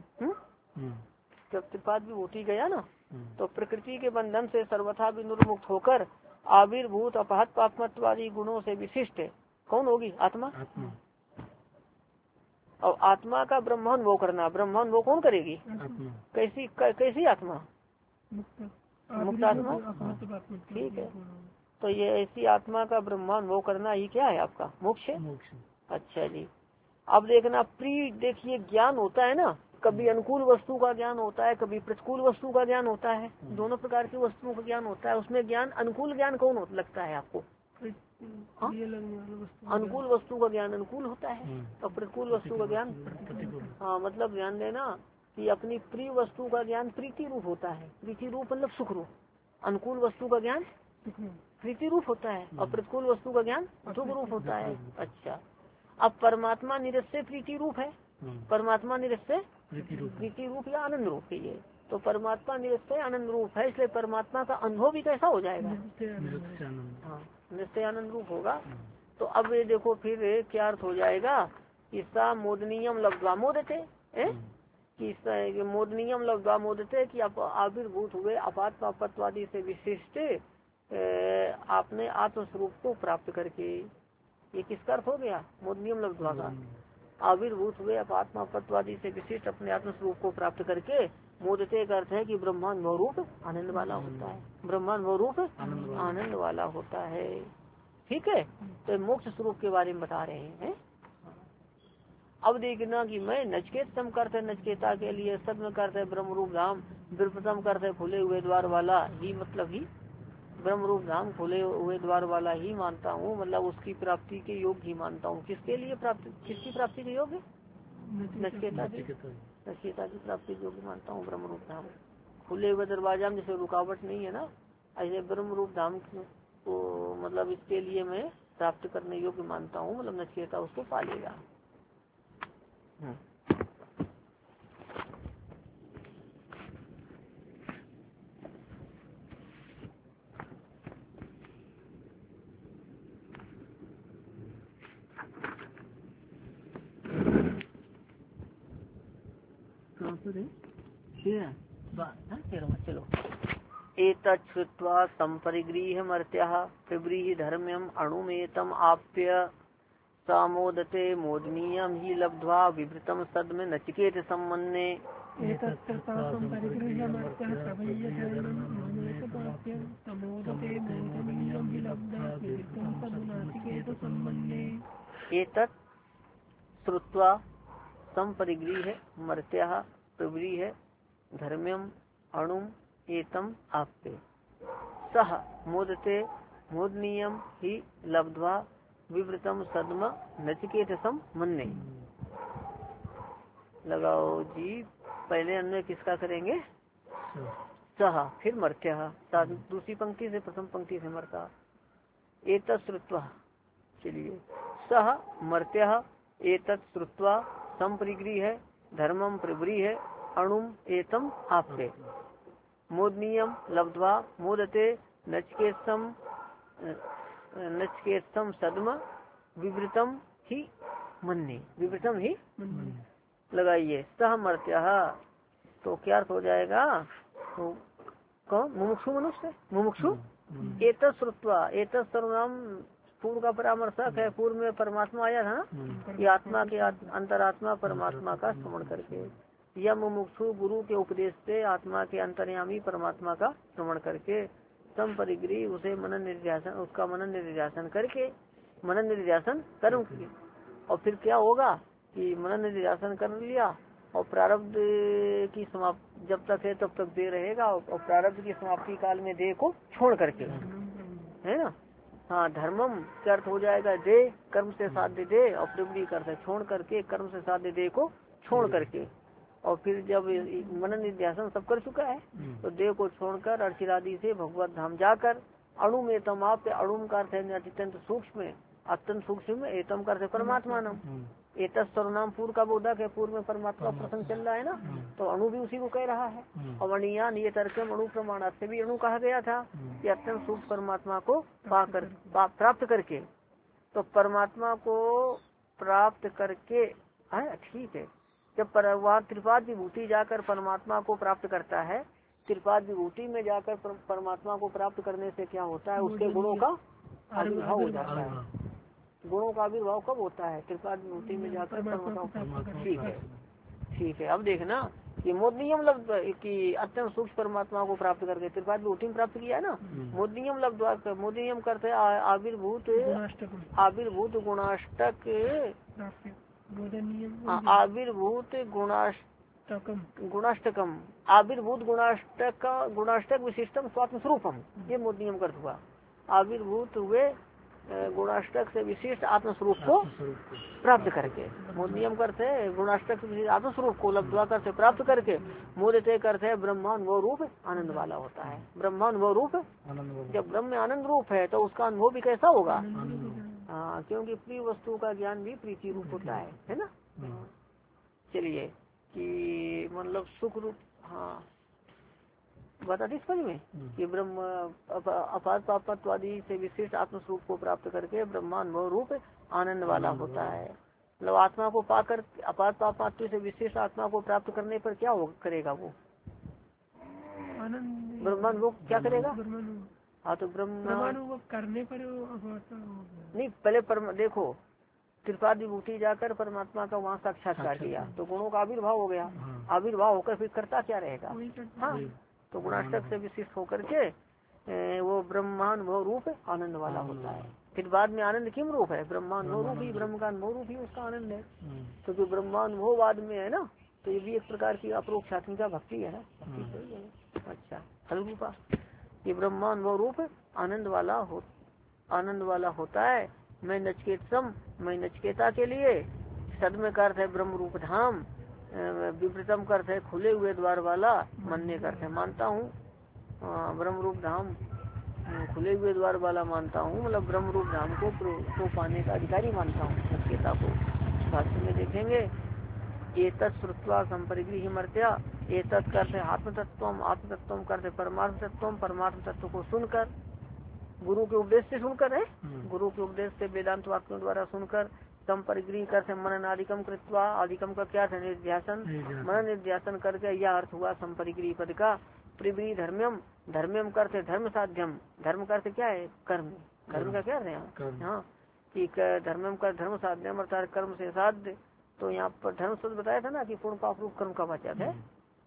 जब त्रिपाद भी उठी गया ना, तो प्रकृति के बंधन से सर्वथा विनिर्मुक्त होकर आविर्भूत अपहत पापमत्वादी गुणों से विशिष्ट कौन होगी? आत्मा। और आत्मा का ब्रह्मानुभव करना, ब्रह्मानुभव कौन करेगी? कैसी कैसी आत्मा? मुक्त आत्मा। ठीक है, तो ये ऐसी आत्मा का ब्रह्मानुभव करना ही क्या है? आपका मोक्ष है। अच्छा जी, अब देखना प्री, देखिए ज्ञान होता है ना, कभी अनुकूल वस्तु का ज्ञान होता है, कभी प्रतिकूल वस्तु का ज्ञान होता है, दोनों प्रकार की वस्तुओं का ज्ञान होता है। उसमें ज्ञान अनुकूल ज्ञान कौन लगता है आपको? हाँ? अनुकूल वस्तु का ज्ञान अनुकूल होता है और प्रतिकूल वस्तु का ज्ञान, हाँ मतलब ध्यान देना कि अपनी प्रिय वस्तु का ज्ञान प्रीति रूप होता है। प्रीति रूप मतलब सुख रूप। अनुकूल वस्तु का ज्ञान प्रीति रूप होता है और प्रतिकूल वस्तु का ज्ञान दुख रूप होता है। अच्छा, अब परमात्मा निरस्य प्रीति रूप है, परमात्मा निरस्य प्रीति रूप या आनंद रूप है ये। तो परमात्मा निरस्य आनंद रूप है, इसलिए परमात्मा का अनुभव भी कैसा हो जाएगा? हाँ, निश्चय आनंद रूप होगा। तो अब ये देखो फिर क्या अर्थ हो जाएगा कि सा मोदनीयम लब्ध्वा मोदते, कि मोदनीयम लब्ध्वा मोदते कि आप आविर्भूत हुए अपात्मापत्वादी से विशिष्ट आपने आत्मस्वरूप को प्राप्त करके। ये किसका अर्थ हो गया? मोदनीयम लब्ध्वा का। आविर्भूत हुए अपात्मापत्वादी से विशिष्ट अपने आत्मस्वरूप को प्राप्त करके। मोदते का अर्थ है कि ब्रह्मानुभव रूप आनंद वाला होता है, ब्रह्मानुभव रूप आनंद वाला होता है। ठीक है, तो मोक्ष स्वरूप के बारे में बता रहे हैं। अब देखना कि मैं नचकेत सम करते नचकेता के लिए सत्म करते ब्रह्म रूप धाम, विप्रतम करते खुले हुए द्वार वाला ही, मतलब ही ब्रह्म रूप धाम खुले हुए द्वार वाला ही मानता हूँ, मतलब उसकी प्राप्ति के योग्य ही मानता हूँ। किसके लिए प्राप्ति, किसकी प्राप्ति के योग्य? नचकेता की, नचकेता की प्राप्ति के योग्य मानता हूँ ब्रह्म रूप धाम। खुले हुए दरवाजा में जैसे रुकावट नहीं है ना, ऐसे ब्रह्म रूप धाम को मतलब इसके लिए मैं प्राप्त करने योग्य मानता हूँ, मतलब नचकेता उसको पालेगा। चलो एतत् श्रुत्वा संपरिगृह्य मर्त्यः प्रव्रीहि धर्म्यम अणुमेतम आप्य सामोदते मोदनीयम ही लब्ध्वा विवृतम सद्म नचिकेत सम्मन्ने। एतत् श्रुत्वा संपरिगृह्य मर्त्यः प्रव्रीहि धर्म्यम अणुम एतम आप्ते सह मोदते मोदनीयम ही लब्ध्वा विवृतम सद्म नचिकेतसम मन्ने। लगाओ जी, पहले अन्वय किसका करेंगे? सह, फिर मर्त्यः, दूसरी पंक्ति से प्रथम पंक्ति से मरता। एतत् श्रुत्वा, चलिए सह मर्त्यः एतत् श्रुत्वा संपरिगृह्य धर्मम प्रव्रीहि अणुम एतम आप्ते मोदनीयम लब्ध्वा मोदते नचिकेतसम नचिकेतसम सद्म विवृतम ही मन्ने। विवृतम ही लगाइए सह मर्त्यः, तो क्या अर्थ हो जाएगा? तो कौन? मुमुक्षु मनुष्य, मुमुक्षु। एतत् श्रुत्वा, एतत् सर्वनाम पूर्व का परामर्शक है। पूर्व में परमात्मा आया था ना, ये आत्मा के अंतरात्मा परमात्मा का स्मरण करके, या मुमुक्षु गुरु के उपदेश से आत्मा के अंतर्यामी परमात्मा का श्रवण करके संपरिगृह उसे मनन निर्ध्यासन, उसका मनन निर्ध्यासन करके, मनन निर्ध्यासन कर्म किए। और फिर क्या होगा कि मनन निर्ध्यासन कर लिया और प्रारब्ध की समाप्ति जब तक है तब तक दे रहेगा, और प्रारब्ध की समाप्ति काल में देह को छोड़ करके, है ना। हाँ, धर्मम का अर्थ हो जाएगा दे, कर्म से साध्य दे, और प्रवृत्ति करते छोड़ करके, कर्म से साध्य दे को छोड़ करके। और फिर जब मनन निध्यासन सब कर चुका है तो देह को छोड़कर अर्चिरादि से भगवत धाम जाकर अणु में तमाप, अणु का अर्थ है अत्यंत सूक्ष्म, अत्यंत सूक्ष्म, एतम का अर्थ है परमात्मा नाम। एतत् सर्वनाम पूर्व का बोधक है, पूर्व में परमात्मा प्रसंग चल रहा है ना, तो अणु भी उसी को कह रहा है। और अणियान ये तर्कम अणु प्रमाण से भी अणु कहा गया था कि अत्यंत सूक्ष्म परमात्मा को पाकर प्राप्त करके, तो परमात्मा को प्राप्त करके है, ठीक है। जब पर वहाँ त्रिपाद विभूति जाकर परमात्मा को प्राप्त करता है, त्रिपाद विभूति में जाकर परमात्मा को प्राप्त करने से क्या होता है? उसके गुणों का आविर्भाव हो जाता है। गुणों का आविर्भाव कब होता है? त्रिपाद विभूति में जाकर परमात्मा। ठीक है, ठीक है। अब देखना कि मोदनीयम लब्ध की अत्यंत सूक्ष्म परमात्मा को प्राप्त करके त्रिपाद विभूति में प्राप्त किया ना। मोदनीयम लब्ध, मोदनीयम करते आविर्भूत, आविर्भूत गुणाष्टक आविर्भूत गुणाष्टकम गुणाष्टकम आविर्भूत गुणाष्टक गुणाष्टक विशिष्टम स्वात्म स्वरूपम, ये मूल नियम कर हुआ। आविर्भूत हुए गुणाष्टक से विशिष्ट आत्मस्वरूप को प्राप्त करके, मूल नियम करते गुणाष्टक से विशिष्ट आत्मस्वरूप को लब्धवा करते प्राप्त करके, मूलते करते ब्रह्मानुभव रूप आनंद वाला होता है। ब्रह्मानुभव रूप, जब ब्रह्म में आनंद रूप है तो उसका अनुभव भी कैसा होगा? हाँ, क्योंकि प्रिय वस्तु का ज्ञान भी प्रीति रूप होता है, है ना। चलिए कि मतलब सुख रूप, हाँ बता दी समझ में कि ब्रह्म अपार पापत्वादि से विशिष्ट आत्मस्वरूप को प्राप्त करके ब्रह्मानुभव रूप आनंद वाला होता है। मतलब आत्मा को पाकर अपार पापत्व से विशिष्ट आत्मा को प्राप्त करने पर क्या हो करेगा वो? ब्रह्मानुभव क्या करेगा? हाँ तो ब्रह्म करने पर नहीं, पहले परम देखो त्रिपाद विभूति जाकर परमात्मा का वहाँ साक्षात्कार किया तो गुणों का आविर्भाव हो गया। आविर्भाव होकर फिर करता क्या रहेगा? हाँ, तो गुणाष्टक से विशिष्ट होकर के वो ब्रह्मानुभव रूप आनंद वाला होता है। फिर बाद में आनंद किम रूप है? ब्रह्मानुभव रूप ही, ब्रह्म का अनुभव रूप ही उसका आनंद है। तो जो ब्रह्मानुभव बाद में है ना, तो ये भी एक प्रकार की अपरोक्षात्मिका भक्ति है ना, भक्ति सही है। अच्छा, फल रूपा ये ब्रह्मानुभव रूप आनंद वाला हो आनंद वाला होता है। मैं नचकेतम, मैं नचकेता के लिए सदमे का अर्थ है ब्रह्म रूप धाम, विपरीतम का अर्थ है खुले हुए द्वार वाला, मानने का अर्थ है मानता हूँ। ब्रह्म रूप धाम खुले हुए द्वार वाला मानता हूँ, मतलब ब्रह्म रूप धाम को को पाने का अधिकारी मानता हूँ नचकेता को। भाष्य में देखेंगे ये तत्श्रुत्वा संपरिग्रही मर्त्या, ये तत् करते आत्मतत्वम, आत्मतत्वम करते परमार्थ तत्वम, परमार्थ तत्व को सुनकर गुरु के उपदेश से सुनकर है, गुरु के उपदेश से वेदांत वाक्यों द्वारा सुनकर, संपरिग्रही करते मनन आदिकम कृत्वा, आदिकम का क्या है? निर्ध्यासन, मनन निर्ध्यासन करके यह अर्थ हुआ संपरिग्रही पद का। प्रिवरी धर्म्यम, धर्म्यम करते धर्म साध्यम, धर्म करते क्या है? कर्म, कर्म का क्या है यहाँ कि धर्म्यम कर धर्म साध्यम अर्थात कर्म से साध्य। तो यहाँ पर धर्म शब्द बताया था ना कि पूर्ण पाप रूप कर्म का वाचक है।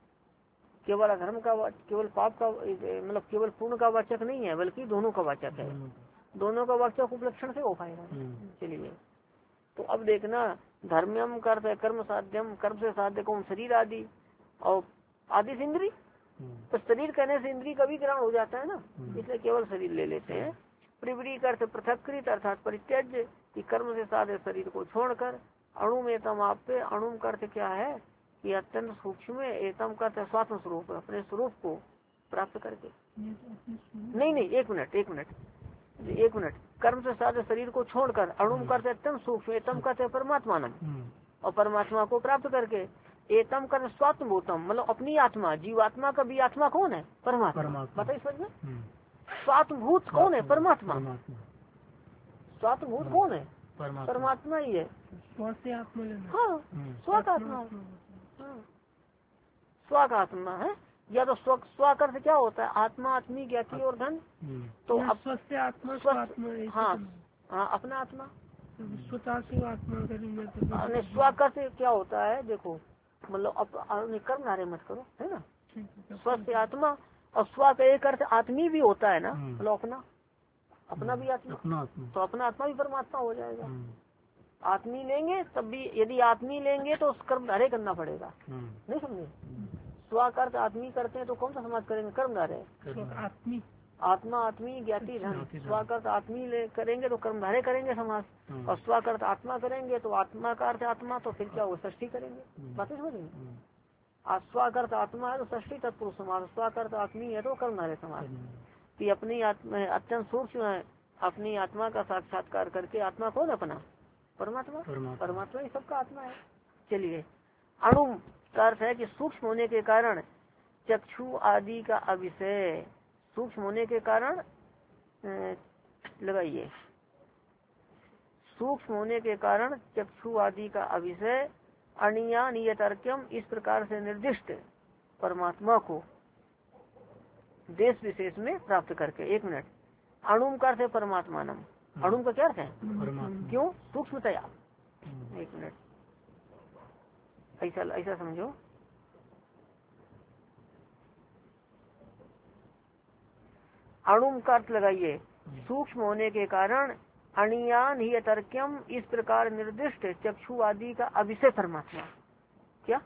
केवल धर्म का केवल पाप का मतलब केवल पूर्ण का वाचक नहीं है, बल्कि दोनों का वाचक है। दोनों का वाचक उपलक्षण से हो पाएगा। चलिए तो अब देखना, धर्म्यम करते है कर्म साध्यम, कर्म से साध्य कौन? शरीर आदि, और आदि से इंद्री, तो शरीर कहने से इंद्री का भी ग्रहण हो जाता है ना, इसलिए केवल शरीर ले लेते हैं। प्रिवरी करते पृथकृत अर्थात परित्यज्य, कि कर्म से साध्य शरीर को छोड़कर, अणु में तम आप पे, अणु करते क्या है कि अत्यंत सूक्ष्म, एतम करते स्वात्म स्वरूप, अपने स्वरूप को प्राप्त करके। नहीं नहीं एक मिनट एक मिनट एक मिनट कर्म से साध्य शरीर को छोड़कर, अणुम करते अत्यंत सूक्ष्म, एतम करते परमात्मानम, और परमात्मा को प्राप्त करके, एतम कर स्वात्म भूतम, मतलब अपनी आत्मा, जीवात्मा का भी आत्मा कौन है? परमात्मा। बताइए समझ में, स्वात्मभूत कौन है? परमात्मा। स्वात्मभूत कौन है? परमात्मा ही है। हाँ, स्व का आत्मा, स्व का आत्मा है। या तो स्व स्व कर से क्या होता है? आत्मा, आत्मी, ज्ञाति और धन। तो अब स्वस्थ आत्मा, हाँ हाँ अपना आत्मा, स्वतः से आत्मा करेंगे। स्व कर से क्या होता है? देखो मतलब अब कर्म नारे मत करो, है ना। स्वस्थ आत्मा, और स्व का एक अर्थ आत्मी भी होता है ना, मतलब अपना, अपना भी आत्मा, तो अपना आत्मा भी परमात्मा हो जाएगा। आत्मी लेंगे तब भी, यदि आत्मी लेंगे तो कर्म धारे करना पड़ेगा, नहीं समझे। स्वाकर्त आत्मी करते हैं तो कौन सा समाज करेंगे? कर्म धारे। आत्मी, आत्मा, आत्मी, ज्ञाति, धन। स्वाकर्त आत्मी ले करेंगे तो कर्म धारे करेंगे समाज, और स्वाकर्त आत्मा करेंगे तो आत्मा का अर्थ आत्मा, तो फिर क्या वो षष्ठी करेंगे। बातें समझेंगे। आज स्वाकर्त आत्मा है तो षष्ठी तत्पुरुष समाज, स्वाकर्त आत्मी है तो कर्म धारे समाज। कि अपनी आत्मा अत्यंत सूक्ष्म है, अपनी आत्मा का साक्षात्कार करके, आत्मा कौन अपना? परमात्मा। परमात्मा ही सबका आत्मा है। चलिए, अणु का अर्थ है कि सूक्ष्म होने के कारण चक्षु आदि का अविषय, सूक्ष्म होने के कारण लगाइए, सूक्ष्म होने के कारण चक्षु आदि का अविषय, अनिया नियतर्क्यम, इस प्रकार से निर्दिष्ट परमात्मा को देश विशेष में प्राप्त करके। एक मिनट, अणुम का अर्थ है परमात्मानम, अणुम का क्या अर्थ है? क्यों? सूक्ष्मतया। एक मिनट, ऐसा ऐसा समझो, अणुम का अर्थ लगाइए सूक्ष्म होने के कारण अणियान ही तर्क्यम इस प्रकार निर्दिष्ट चक्षु आदि का अविषय परमात्मा, क्या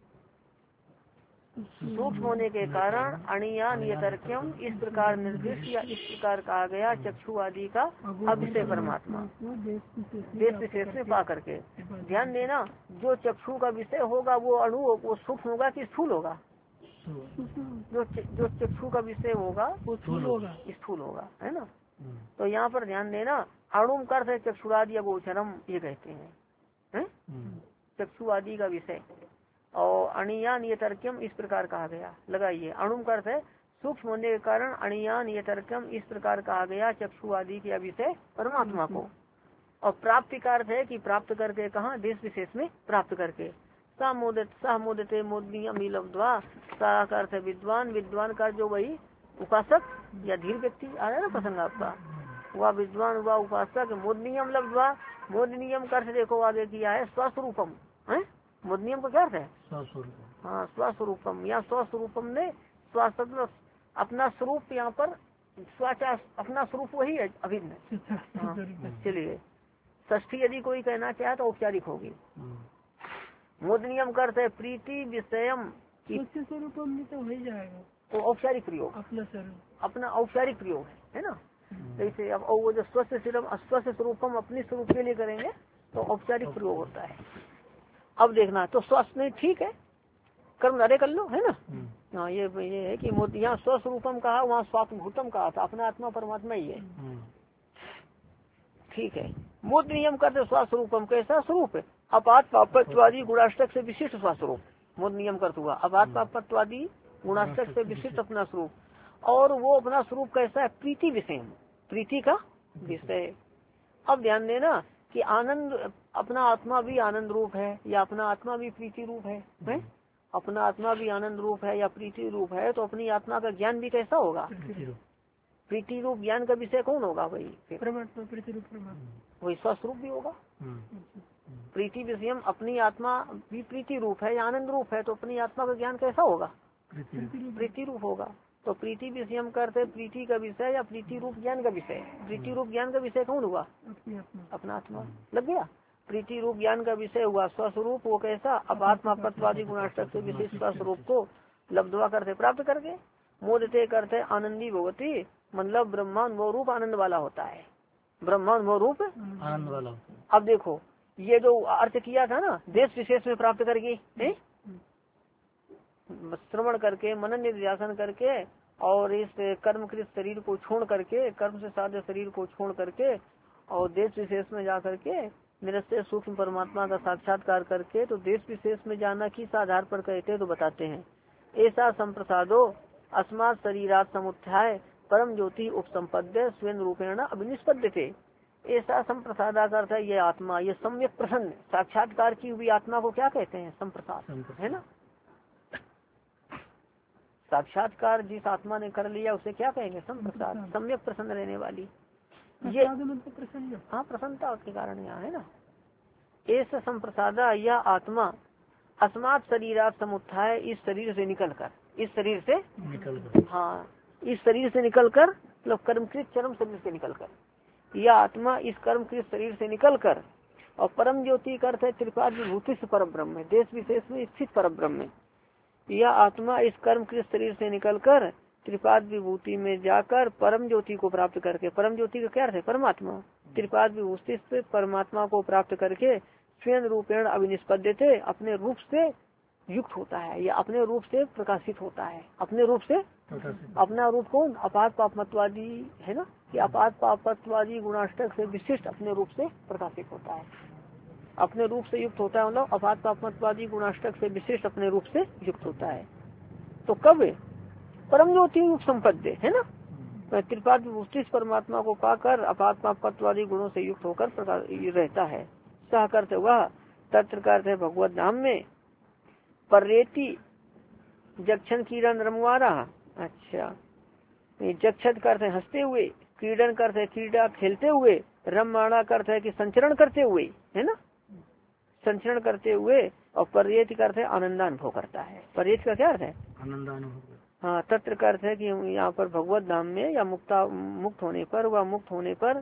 सूक्ष्म होने के कारण अणियान ये तर्क्यम इस प्रकार निर्दिष्ट या इस प्रकार कहा गया चक्षु आदि का अविषय परमात्मा देश विशेष में पा करके। ध्यान देना, जो चक्षु का विषय होगा वो अणु वो सूक्ष्म होगा कि स्थूल होगा? जो जो चक्षु का विषय होगा वो स्थूल होगा, स्थूल होगा, है ना। तो यहाँ पर ध्यान देना, अणुम कर्थ है चक्षुरादि गोचरम, ये कहते हैं, है? चक्षु आदि का विषय। और अणियान ये तर्क्यम इस प्रकार कहा गया, लगाइए, अणुम कर्थ है सूक्ष्म होने के कारण अणियान ये तर्क्यम इस प्रकार कहा गया चक्षु आदि के विषय परमात्मा को। और प्राप्ति का अर्थ है कि प्राप्त करके, कहाँ, देश विशेष में प्राप्त करके। सा मोदत सा मोदते मोदनीयम ही लब्ध्वा, सा का अर्थ है विद्वान, विद्वान का जो वही उपासक या धीर व्यक्ति आ रहा है ना प्रसंग आपका, वह विद्वान हुआ उपासक। मोदनीयम लब्ध्वा, मोदनीयम का अर्थ देखो आगे किया है स्वस्वरूपम, है मोदनीयम का क्या अर्थ है? हाँ स्वस्वरूपम, या स्वस्वरूपम ने स्वास्थ्य अपना स्वरूप, यहाँ पर स्वाचा अपना स्वरूप वही है अभिन्न। हाँ चलिए, षष्ठी यदि कोई कहना चाहे तो औपचारिक होगी। मोदनीयम का अर्थ है प्रीति विषयम, स्वरूपम तो हो जाएगा, वो औपचारिक प्रयोग, अपना स्वरूप, अपना औपचारिक प्रयोग है, है ना। जैसे अब वो जो स्वस्थ सिरम अस्वस्थ स्वरूपम अपने स्वरूप के लिए करेंगे तो औपचारिक प्रयोग होता है। अब देखना, तो स्वस्थ नहीं, ठीक है, कर्म अरे कर लो, है ना। हाँ ये ये है कि यहाँ स्वस्वरूपम कहा, वहाँ स्वात्मभूतम कहा था, अपना आत्मा परमात्मा ही है, ठीक है। मूर्त नियम करते स्वस्वरूपम, कैसा स्वरूप? अपात पापत्वादी गुणाष्टक से विशिष्ट स्वस्वरूप, मूर्त नियम करते हुआ अपात पापत्वादी गुणाष्टक से विशिष्ट अपना स्वरूप। और वो अपना स्वरूप कैसा है? प्रीति विषय, प्रीति का विषय। अब ध्यान देना कि आनंद, अपना आत्मा भी आनंद रूप है या अपना आत्मा भी प्रीति रूप है, है? अपना आत्मा भी आनंद रूप है या प्रीति रूप है, तो अपनी आत्मा का ज्ञान भी कैसा होगा? प्रीति रूप ज्ञान का विषय कौन होगा? वही परमात्मा, प्रीति रूप परमात्मा, वही स्वस्वरूप भी होगा। प्रीति विषयम, अपनी आत्मा भी प्रीति रूप है या आनंद रूप है, तो अपनी आत्मा का ज्ञान कैसा होगा? प्रीति रूप होगा। तो प्रीति विषयम करते प्रीति का विषय या प्रीति रूप ज्ञान का विषय, प्रीति रूप ज्ञान का विषय कौन हुआ? अपना आत्मा, लग गया। प्रीति रूप ज्ञान का विषय हुआ स्वस्वरूप, वो कैसा? अब आत्मा पत्वादी गुणाष्टक से विशिष्ट स्वस्वरूप को लब्धवा करते प्राप्त करके। मोदते करते आनंदी भगवती, मतलब ब्रह्मानुभव रूप आनंद वाला होता है, ब्रह्मानुभव रूप आनंद वाला। अब देखो ये जो अर्थ किया था ना, देश विशेष में प्राप्त करके, श्रवण करके, मनन निध्यासन करके, और इस कर्मकृत शरीर को छोड़ करके, कर्म से साध्य शरीर को छोड़ करके, और देश विशेष में जा करके निरस्य सूक्ष्म परमात्मा का साक्षात्कार करके, तो देश विशेष में जाना किस आधार पर कहते तो बताते हैं। ऐसा संप्रसादो अस्मात् शरीरात समुत्थाय परम ज्योति उपसंपद्य स्वयं रूपेण अभिनिष्पद्यते। ऐसा संप्रसादा करता है ये आत्मा, ये सम्यक प्रसन्न साक्षात्कार की हुई आत्मा को क्या कहते हैं? संप्रसाद, है ना। साक्षात्कार जिस आत्मा ने कर लिया उसे क्या कहेंगे? संप्रसाद, सम्यक प्रसन्न रहने वाली। ये हाँ प्रसन्नता के कारण यहाँ है ना। ऐसा संप्रसादा, यह आत्मा अस्मात् शरीरात समुत्थाय, इस शरीर से निकलकर, इस शरीर से निकलकर, हाँ इस शरीर से निकलकर, मतलब कर्मकृत चरम शरीर से निकलकर, यह आत्मा इस कर्मकृत शरीर से निकलकर, और परम ज्योति का अर्थ है त्रिपाद विभूति से पर ब्रह्म, देश विशेष में स्थित पर ब्रह्म। यह आत्मा इस कर्मकृत शरीर से निकलकर त्रिपाद विभूति में जाकर परम ज्योति को प्राप्त करके, परम ज्योति का क्या अर्थ है? परमात्मा। त्रिपाद विभूति से परमात्मा को प्राप्त करके स्वयं रूपेण अभिनिष्पद्यते, अपने रूप से युक्त होता है या अपने रूप से प्रकाशित होता है। अपने रूप से, अपना रूप कौन? अपात पापत्वादी, है ना, कि अपात पापत्वादी गुणाष्टक से विशिष्ट अपने रूप से प्रकाशित होता है, अपने रूप से युक्त होता है, मतलब अपात पापत्वादी गुणाष्टक से विशिष्ट अपने रूप से युक्त होता है। तो कब? परम ज्योति रूप संपद्य, है ना, त्रिपाद विभूति परमात्मा को पाकर अपात पापत्वादी गुणों से युक्त होकर रहता है। सह करते हुआ तत्र करते भगवत धाम में पर्येति जक्षण किरण रमवारा, अच्छा जक्षत करते हंसते हुए, क्रीडन करते क्रीडा खेलते हुए, रममाणा करते है कि संचरण करते हुए, है ना, संचरण करते हुए, और पर्येति करते आनंदानुभव करता है। पर्येति का क्या अर्थ है? आनंदानुभव। हाँ तत्र का अर्थ है कि यहाँ पर भगवत धाम में या मुक्ता मुक्त होने पर, वह मुक्त होने पर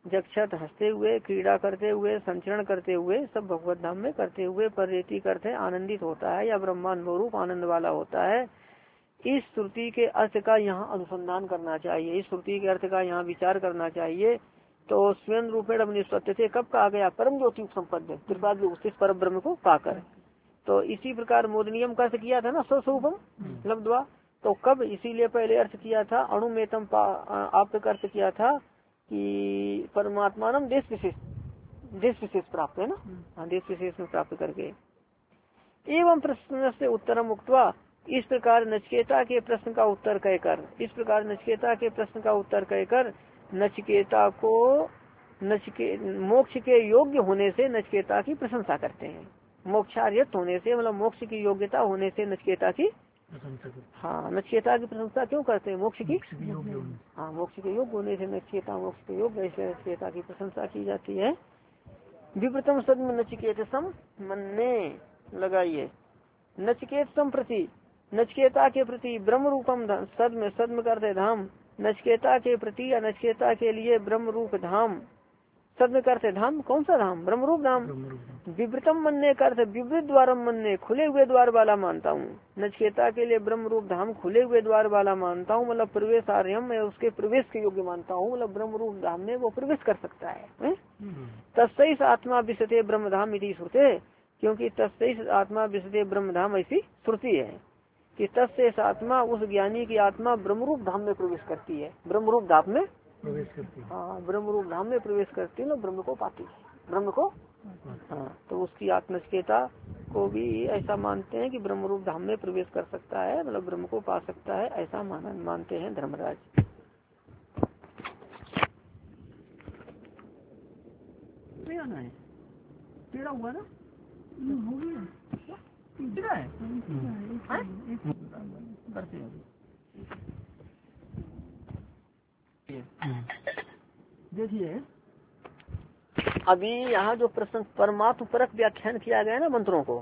जक्षत हंसते हुए, क्रीड़ा करते हुए, संचरण करते हुए, सब भगवत धाम में करते हुए, परिरेति करते आनंदित होता है या ब्रह्मांड रूप आनंद वाला होता है। इस श्रुति के अर्थ का यहाँ अनुसंधान करना चाहिए, इस श्रुति के अर्थ का यहाँ विचार करना चाहिए। तो स्वयं रूपेण अपनी सत्य से कब कहा गया? परम ज्योति संपन्न त्रिपाद विभूषित पर ब्रह्म को पाकर। तो इसी प्रकार मोदनियम का अर्थ किया था ना स्वस्वरूपम लब्ध्वा, तो कब? इसीलिए पहले अर्थ किया था अणुमेतम आप का अर्थ किया था कि परमात्मान देश विशेष देश विशेष प्राप्त है ना, हाँ देश विशेष में प्राप्त करके। एवं प्रश्न से उत्तरम उक्त्वा, इस प्रकार नचिकेता के प्रश्न का उत्तर कहकर इस प्रकार नचिकेता के प्रश्न का उत्तर कहकर नचिकेता को नचिके मोक्ष के योग्य होने से नचिकेता की प्रशंसा करते हैं। मोक्षार्यत होने से मतलब मोक्ष की योग्यता होने से नचिकेता की हाँ नचिकेता की प्रशंसा क्यों करते हैं? मोक्ष की हाँ मोक्ष के योग्य होने से नचिकेता मोक्ष के योग्य, इसलिए नचिकेता की प्रशंसा की जाती है। विवृतम सद्म नचिकेतसम मन्ने लगाइए, नचिकेतसम प्रति नचिकेता के प्रति ब्रह्म रूपम सद्म सद्म करते धाम, नचिकेता के प्रति या नचिकेता के लिए ब्रह्म रूप धाम, सद्म करते धाम कौन सा धाम? ब्रह्म रूप धाम। विवृतम मनने करते विवृत द्वारम मनने खुले हुए द्वार वाला मानता हूँ, नचिकेता के लिए ब्रह्म रूप धाम खुले हुए द्वार वाला मानता हूँ, मतलब प्रवेश आर्यम मैं उसके प्रवेश के योग्य मानता हूँ, मतलब ब्रह्म रूप धाम में वो प्रवेश कर सकता है। तस्सैष आत्मा विशते ब्रह्म धाम इति श्रुते, क्योंकि तस्सैष आत्मा विशते ब्रह्म धाम ऐसी श्रुति है कि तस्सैष आत्मा उस ज्ञानी की आत्मा ब्रह्मरूप धाम में प्रवेश करती है, ब्रह्मरूप धाम में प्रवेश करती है। हाँ ब्रह्मरूप धाम में प्रवेश करती है ना, ब्रह्म को पाती है, ब्रह्म को हाँ। तो उसकी आत्मनिष्ठता को भी ऐसा मानते हैं कि ब्रह्मरूप धाम में प्रवेश कर सकता है, मतलब ब्रह्म को पा सकता है, ऐसा मान मानते हैं धर्मराज। आना है टेढ़ा हुआ ना हो गया देखिए अभी यहाँ जो प्रश्न परमात्म परक व्याख्यान किया गया ना मंत्रों को,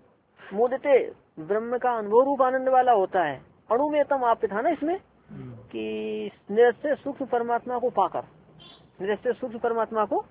मोदते ब्रह्म का अनुभव रूप आनंद वाला होता है। अणुमेतम आप था ना इसमें कि निरस्य सूक्ष्म परमात्मा को पाकर, निरस्य सूक्ष्म परमात्मा को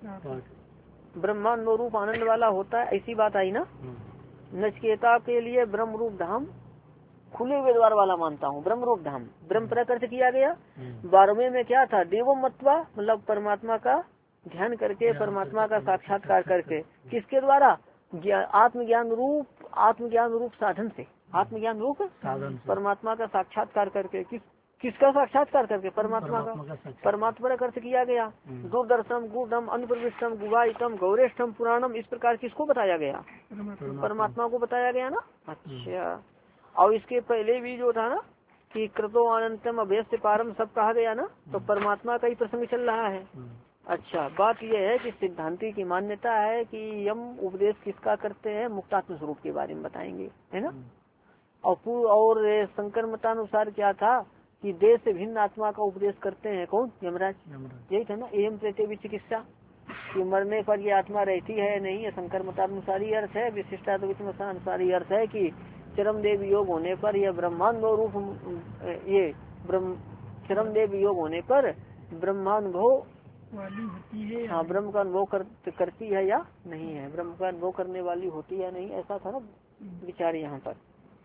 ब्रह्मांड रूप आनंद वाला होता है, ऐसी बात आई ना। नचिकेता के लिए ब्रह्म रूप धाम खुले हुए द्वार वाला मानता हूँ, ब्रह्म रूप धाम ब्रह्म प्रकृत किया गया। बारहवें में क्या था? देवम मत्वा मतलब परमात्मा का ध्यान करके, परमात्मा का साक्षात्कार करके, किसके द्वारा? आत्मज्ञान रूप आत्मज्ञान रूप साधन से, आत्मज्ञान रूप साधन परमात्मा का साक्षात्कार करके। किस किसका साक्षात्कार करके? परमात्मा का। परमात्मा का अर्थ किया गया दूरदर्शनम गुडम अनुप्रविष्टम गुवाइतम गौरेष्ठम पुराणम, इस प्रकार किसको बताया गया? परमात्मा को बताया गया ना। अच्छा, और इसके पहले भी जो था ना कि कृतो अनंतम अभ्यस्त पारम सब कहा गया ना, तो परमात्मा का ही प्रसंग चल रहा है। अच्छा, बात यह है कि सिद्धांति की मान्यता है कि यम उपदेश किसका करते हैं? मुक्तात्म स्वरूप के बारे में बताएंगे, है ना। और और शंकर मतानुसार क्या था कि देह से भिन्न आत्मा का उपदेश करते हैं कौन? यमराज। यही था ना, एवं प्रेते भी चिकित्सा कि मरने पर ये आत्मा रहती है नहीं है, शंकर मतानुसारी अर्थ है। विशिष्टाद्वैत मतानुसारी अर्थ है कि चरम देव योग होने पर यह ब्रह्मानुभव रूप ये ब्रह्म चरम देव योग होने पर ब्रह्मानुभव वाली होती है, हाँ ब्रह्म का अनुभव कर, करती है या नहीं है, ब्रह्म का अनुभव करने वाली होती है नहीं, ऐसा था ना विचार यहाँ पर।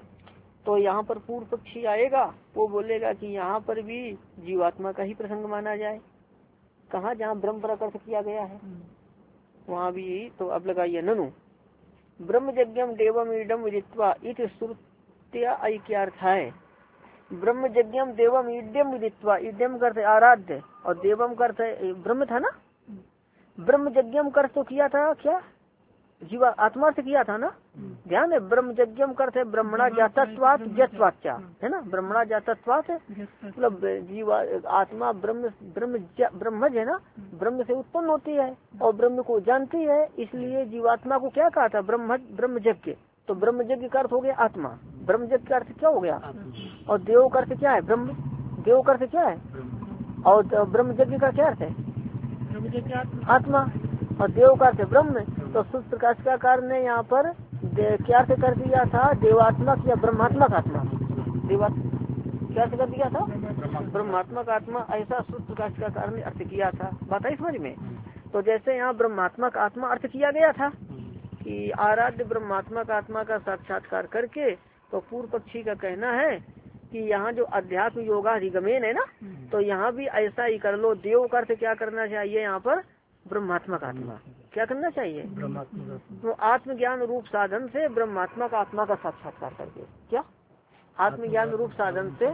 तो यहाँ पर पूर्व पक्षी आएगा, वो बोलेगा कि यहाँ पर भी जीवात्मा का ही प्रसंग माना जाए। कहाँ? जहाँ ब्रह्म प्रकृत किया गया है वहाँ भी। तो अब लगाइए ननु ब्रह्म यज्ञम देवम ईडम विदित्वा इत श्रुत्या ऐक्यार्थ है। ब्रह्म यज्ञम देवम ईड्यम विदित्वा, ईड्यम करते आराध्य और देवम करते ब्रह्म था ना। ब्रह्म यज्ञम कर तो किया था क्या? जीवा आत्मा से किया था ना, ध्यान है। ब्रह्म यज्ञम करते ब्रह्मणा जातत्वात् जत्वाच्चा, है ना। ब्रह्मणा जातत्वात् मतलब जीवा आत्मा ब्रह्म ब्रह्म ब्रह्मज है ना, ब्रह्म से उत्पन्न होती है और ब्रह्म को जानती है, इसलिए जीवात्मा को क्या कहा था? ब्रह्म ब्रह्म यज्ञ। तो ब्रह्म यज्ञ का अर्थ हो गया आत्मा, ब्रह्म यज्ञ का अर्थ क्या हो गया? और देव का अर्थ क्या है? ब्रह्म। देव का अर्थ क्या है? और ब्रह्म यज्ञ का क्या अर्थ है? आत्मा। और देव का अर्थ है ब्रह्म। तो सूर्य प्रकाश का कारण ने यहाँ पर क्या अर्थ कर दिया था? देवात्मक या ब्रह्मात्मक आत्मा। देवा क्या अर्थ कर दिया था? ब्रह्मात्मक आत्मा, ऐसा सूर्य प्रकाश का कारण अर्थ किया था। बात है समझ में। तो जैसे यहाँ ब्रह्मात्मक आत्मा अर्थ किया गया था कि आराध्य ब्रह्मात्मक आत्मा का साक्षात्कार करके, तो पूर्व पक्षी का कहना है कि यहाँ जो अध्यात्म योगाधिगमेन है ना, तो यहाँ भी ऐसा ही कर लो। देव का अर्थ क्या करना चाहिए यहाँ पर? ब्रह्मात्मक आत्मा। क्या करना चाहिए? तो आत्मज्ञान रूप साधन से ब्रह्मात्मक आत्मा का साक्षात्कार करके। क्या आत्मज्ञान रूप साधन से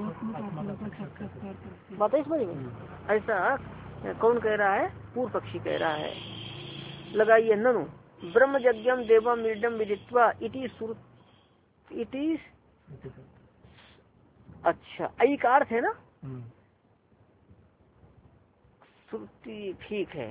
बताइए समझ में? ऐसा कौन कह रहा है? पूर्व पक्षी कह रहा है। लगाइए, ननु ब्रह्म यज्ञम देवम ईडम विदित्वा इति श्रुति इति। अच्छा, ऐ का अर्थ है ना श्रुति, ठीक है।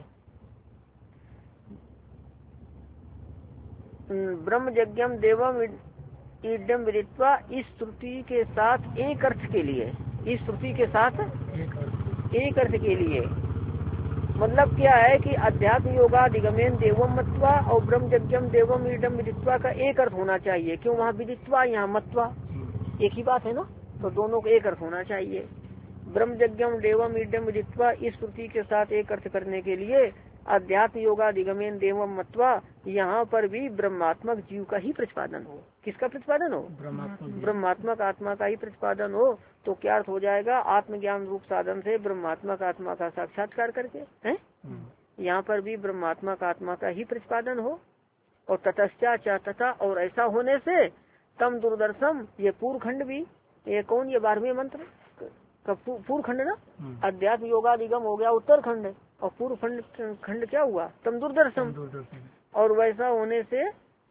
ब्रह्म यज्ञम देवम ईडम विदित्वा इस श्रुति के साथ एक अर्थ के लिए, इस श्रुति के साथ एक अर्थ के लिए मतलब क्या है कि अध्यात्म योगाधिगमेन देवम मत्वा और ब्रह्म यज्ञम देवम ईडम विदित्वा का एक अर्थ होना चाहिए। क्यों? वहाँ विदित्वा, यहाँ मत्वा, एक ही बात है ना, तो दोनों का एक अर्थ होना चाहिए। ब्रह्म यज्ञम देवम ईडम विदित्वा इस श्रुति के साथ एक अर्थ करने के लिए अध्यात्म योगाधिगमेन देवम मत्वा, यहाँ पर भी ब्रह्मात्मक जीव का ही प्रतिपादन हो। किसका प्रतिपादन हो? ब्रह्मात्मक आत्मा का ही प्रतिपादन हो। तो क्या अर्थ हो जाएगा? आत्मज्ञान रूप साधन से ब्रह्मात्मक आत्मा का साक्षात्कार करके है, यहाँ पर भी ब्रह्मात्मक आत्मा का ही प्रतिपादन हो। और ततश्चा चा तथा, और ऐसा होने से तम दुर्दर्शम, ये पूर्व खंड भी, ये कौन? ये बारहवें मंत्र का पूर्व खंड ना। अध्यात्म योगाधिगम हो गया उत्तर खंड, और पूर्व खंड खंड क्या हुआ? तम दुर्दर्शम। और वैसा होने से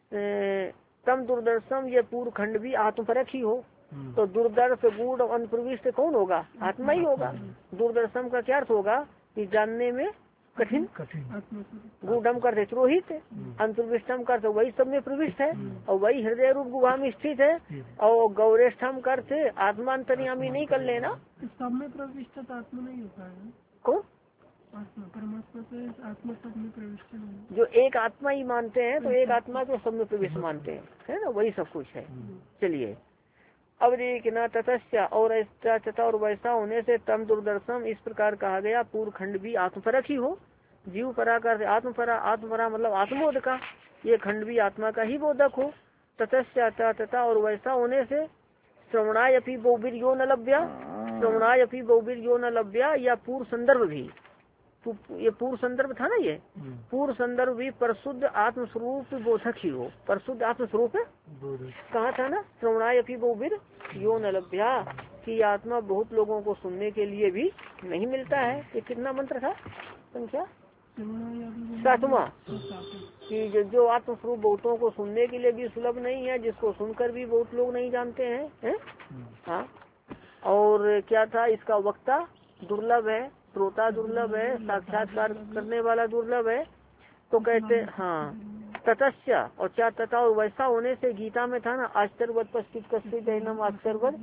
तम दुर्दर्शम, ये पूर्व खंड भी आत्मपरक ही हो। तो दुर्दर्श गूढ़ अनप्रविष्ट कौन होगा? आत्मा ही होगा। दुर्दर्शम का क्या अर्थ होगा? कि जानने में कठिन, गूढ़म कर रोहित, अंतर्विष्टम कर वही सब में प्रविष्ट है, और वही हृदय रूप गुहा में स्थित है। और गौरेष्ठम कर आत्मांतर्यामी नहीं कर लेना, सब में प्रविष्ट आत्मा नहीं होता है। कौन? परमात्मा से आत्मा सब में प्रविष्ट नहीं। जो एक आत्मा ही मानते हैं, तो एक आत्मा को सब में प्रविष्ट मानते हैं, है ना, वही सब कुछ है। चलिए अब देखना, ततस्या, और ऐसा तथा और वैसा होने से तम दुर्दर्शम, इस प्रकार कहा गया पूर्व खंड भी आत्मपरक ही हो। जीव परा कर आत्मपरा, आत्मपरा मतलब आत्मबोध का, ये खंड भी आत्मा का ही बोधक हो। ततस्या तथा और वैसा होने से श्रवणाय अपि बहुबीर यो न लभ्या, श्रवणाय अपि बहुबीर यो न लभ्या, या पूर्व संदर्भ भी, ये पूर्व संदर्भ था ना, ये पूर्व संदर्भ भी परशुद्ध आत्मस्वरूप बोधक ही हो। परशुद्ध आत्मस्वरूप कहा था ना, श्रवणाय अपि बहुबीर यो न लभ्या, कि आत्मा बहुत लोगों को सुनने के लिए भी नहीं मिलता है। ये कितना मंत्र था? संख्या सातवां, कि जो, जो आत्मस्वरूप बहुतों को सुनने के लिए भी सुलभ नहीं है, जिसको सुनकर भी बहुत लोग नहीं जानते हैं, है? हाँ। और क्या था? इसका वक्ता दुर्लभ है, श्रोता दुर्लभ है, साक्षात्कार करने वाला दुर्लभ है। तो कहते हाँ ततस्या, और क्या तथा और वैसा होने से गीता में था ना, आश्चर्यवत पश्चित कश्चित एनम आश्चर्यवत।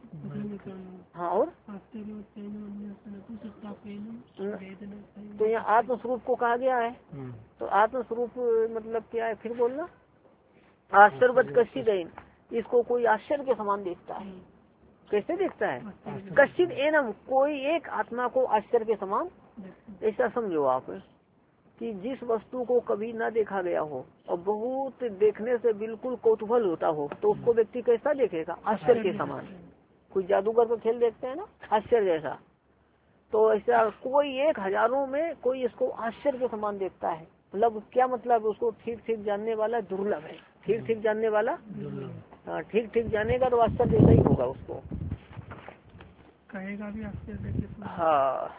हाँ, और तो यहाँ आत्मस्वरूप को कहा गया है। तो आत्मस्वरूप मतलब क्या है? फिर बोलना, आश्चर्यवत कश्चित एन, इसको कोई आश्चर्य के समान देखता है। कैसे देखता है? कश्चित एनम, कोई एक आत्मा को आश्चर्य के समान। ऐसा समझो आप कि जिस वस्तु को कभी ना देखा गया हो और बहुत देखने से बिल्कुल कौतूहल होता हो, तो उसको व्यक्ति कैसा देखेगा? आश्चर्य के समान। कोई जादूगर का खेल देखते हैं ना, आश्चर्य जैसा, तो ऐसा कोई एक हजारों में कोई इसको आश्चर्य के समान देखता है। मतलब क्या मतलब? उसको ठीक ठीक जानने वाला दुर्लभ है। ठीक ठीक जानने वाला, हाँ, ठीक ठीक जानेगा तो आश्चर्य जैसा ही होगा, उसको कहेगा भी आश्चर्य। हाँ,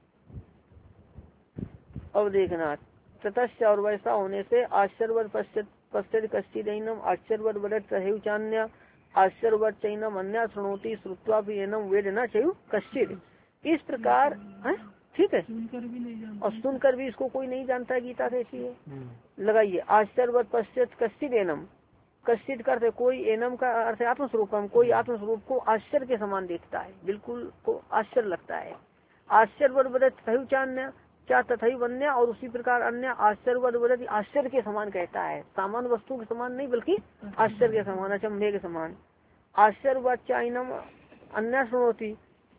अब देखना, ततश्च, और वैसा होने से आश्चर्यवत पश्चित पश्चित कश्चित एनम आश्चर्यवत वदत् सहैव चान्य आश्चर्यवत चैनम अन्य शृणोति श्रुत्वा भी एनम वेद न चैव कश्चित। इस प्रकार है, ठीक है, सुनकर भी नहीं जानता, और सुनकर भी इसको कोई नहीं जानता। गीता कैसी है? लगाइए, आश्चर्यवत पश्चित कश्चित एनम, कश्चित करते कोई, एनम का अर्थ आत्मस्वरूपम, कोई आत्मस्वरूप को आश्चर्य के समान देखता है, बिल्कुल को आश्चर्य लगता है। आश्चर्यवत वदत् सहैव चान्य, क्या तथैव अन्य, और उसी प्रकार अन्य आश्चर्यवत वदति, आश्चर्य के समान कहता है। सामान्य वस्तु के समान नहीं, बल्कि आश्चर्य के समान, अचंभे के समान। आश्चर्यवत चाइनम अन्य शृणोति,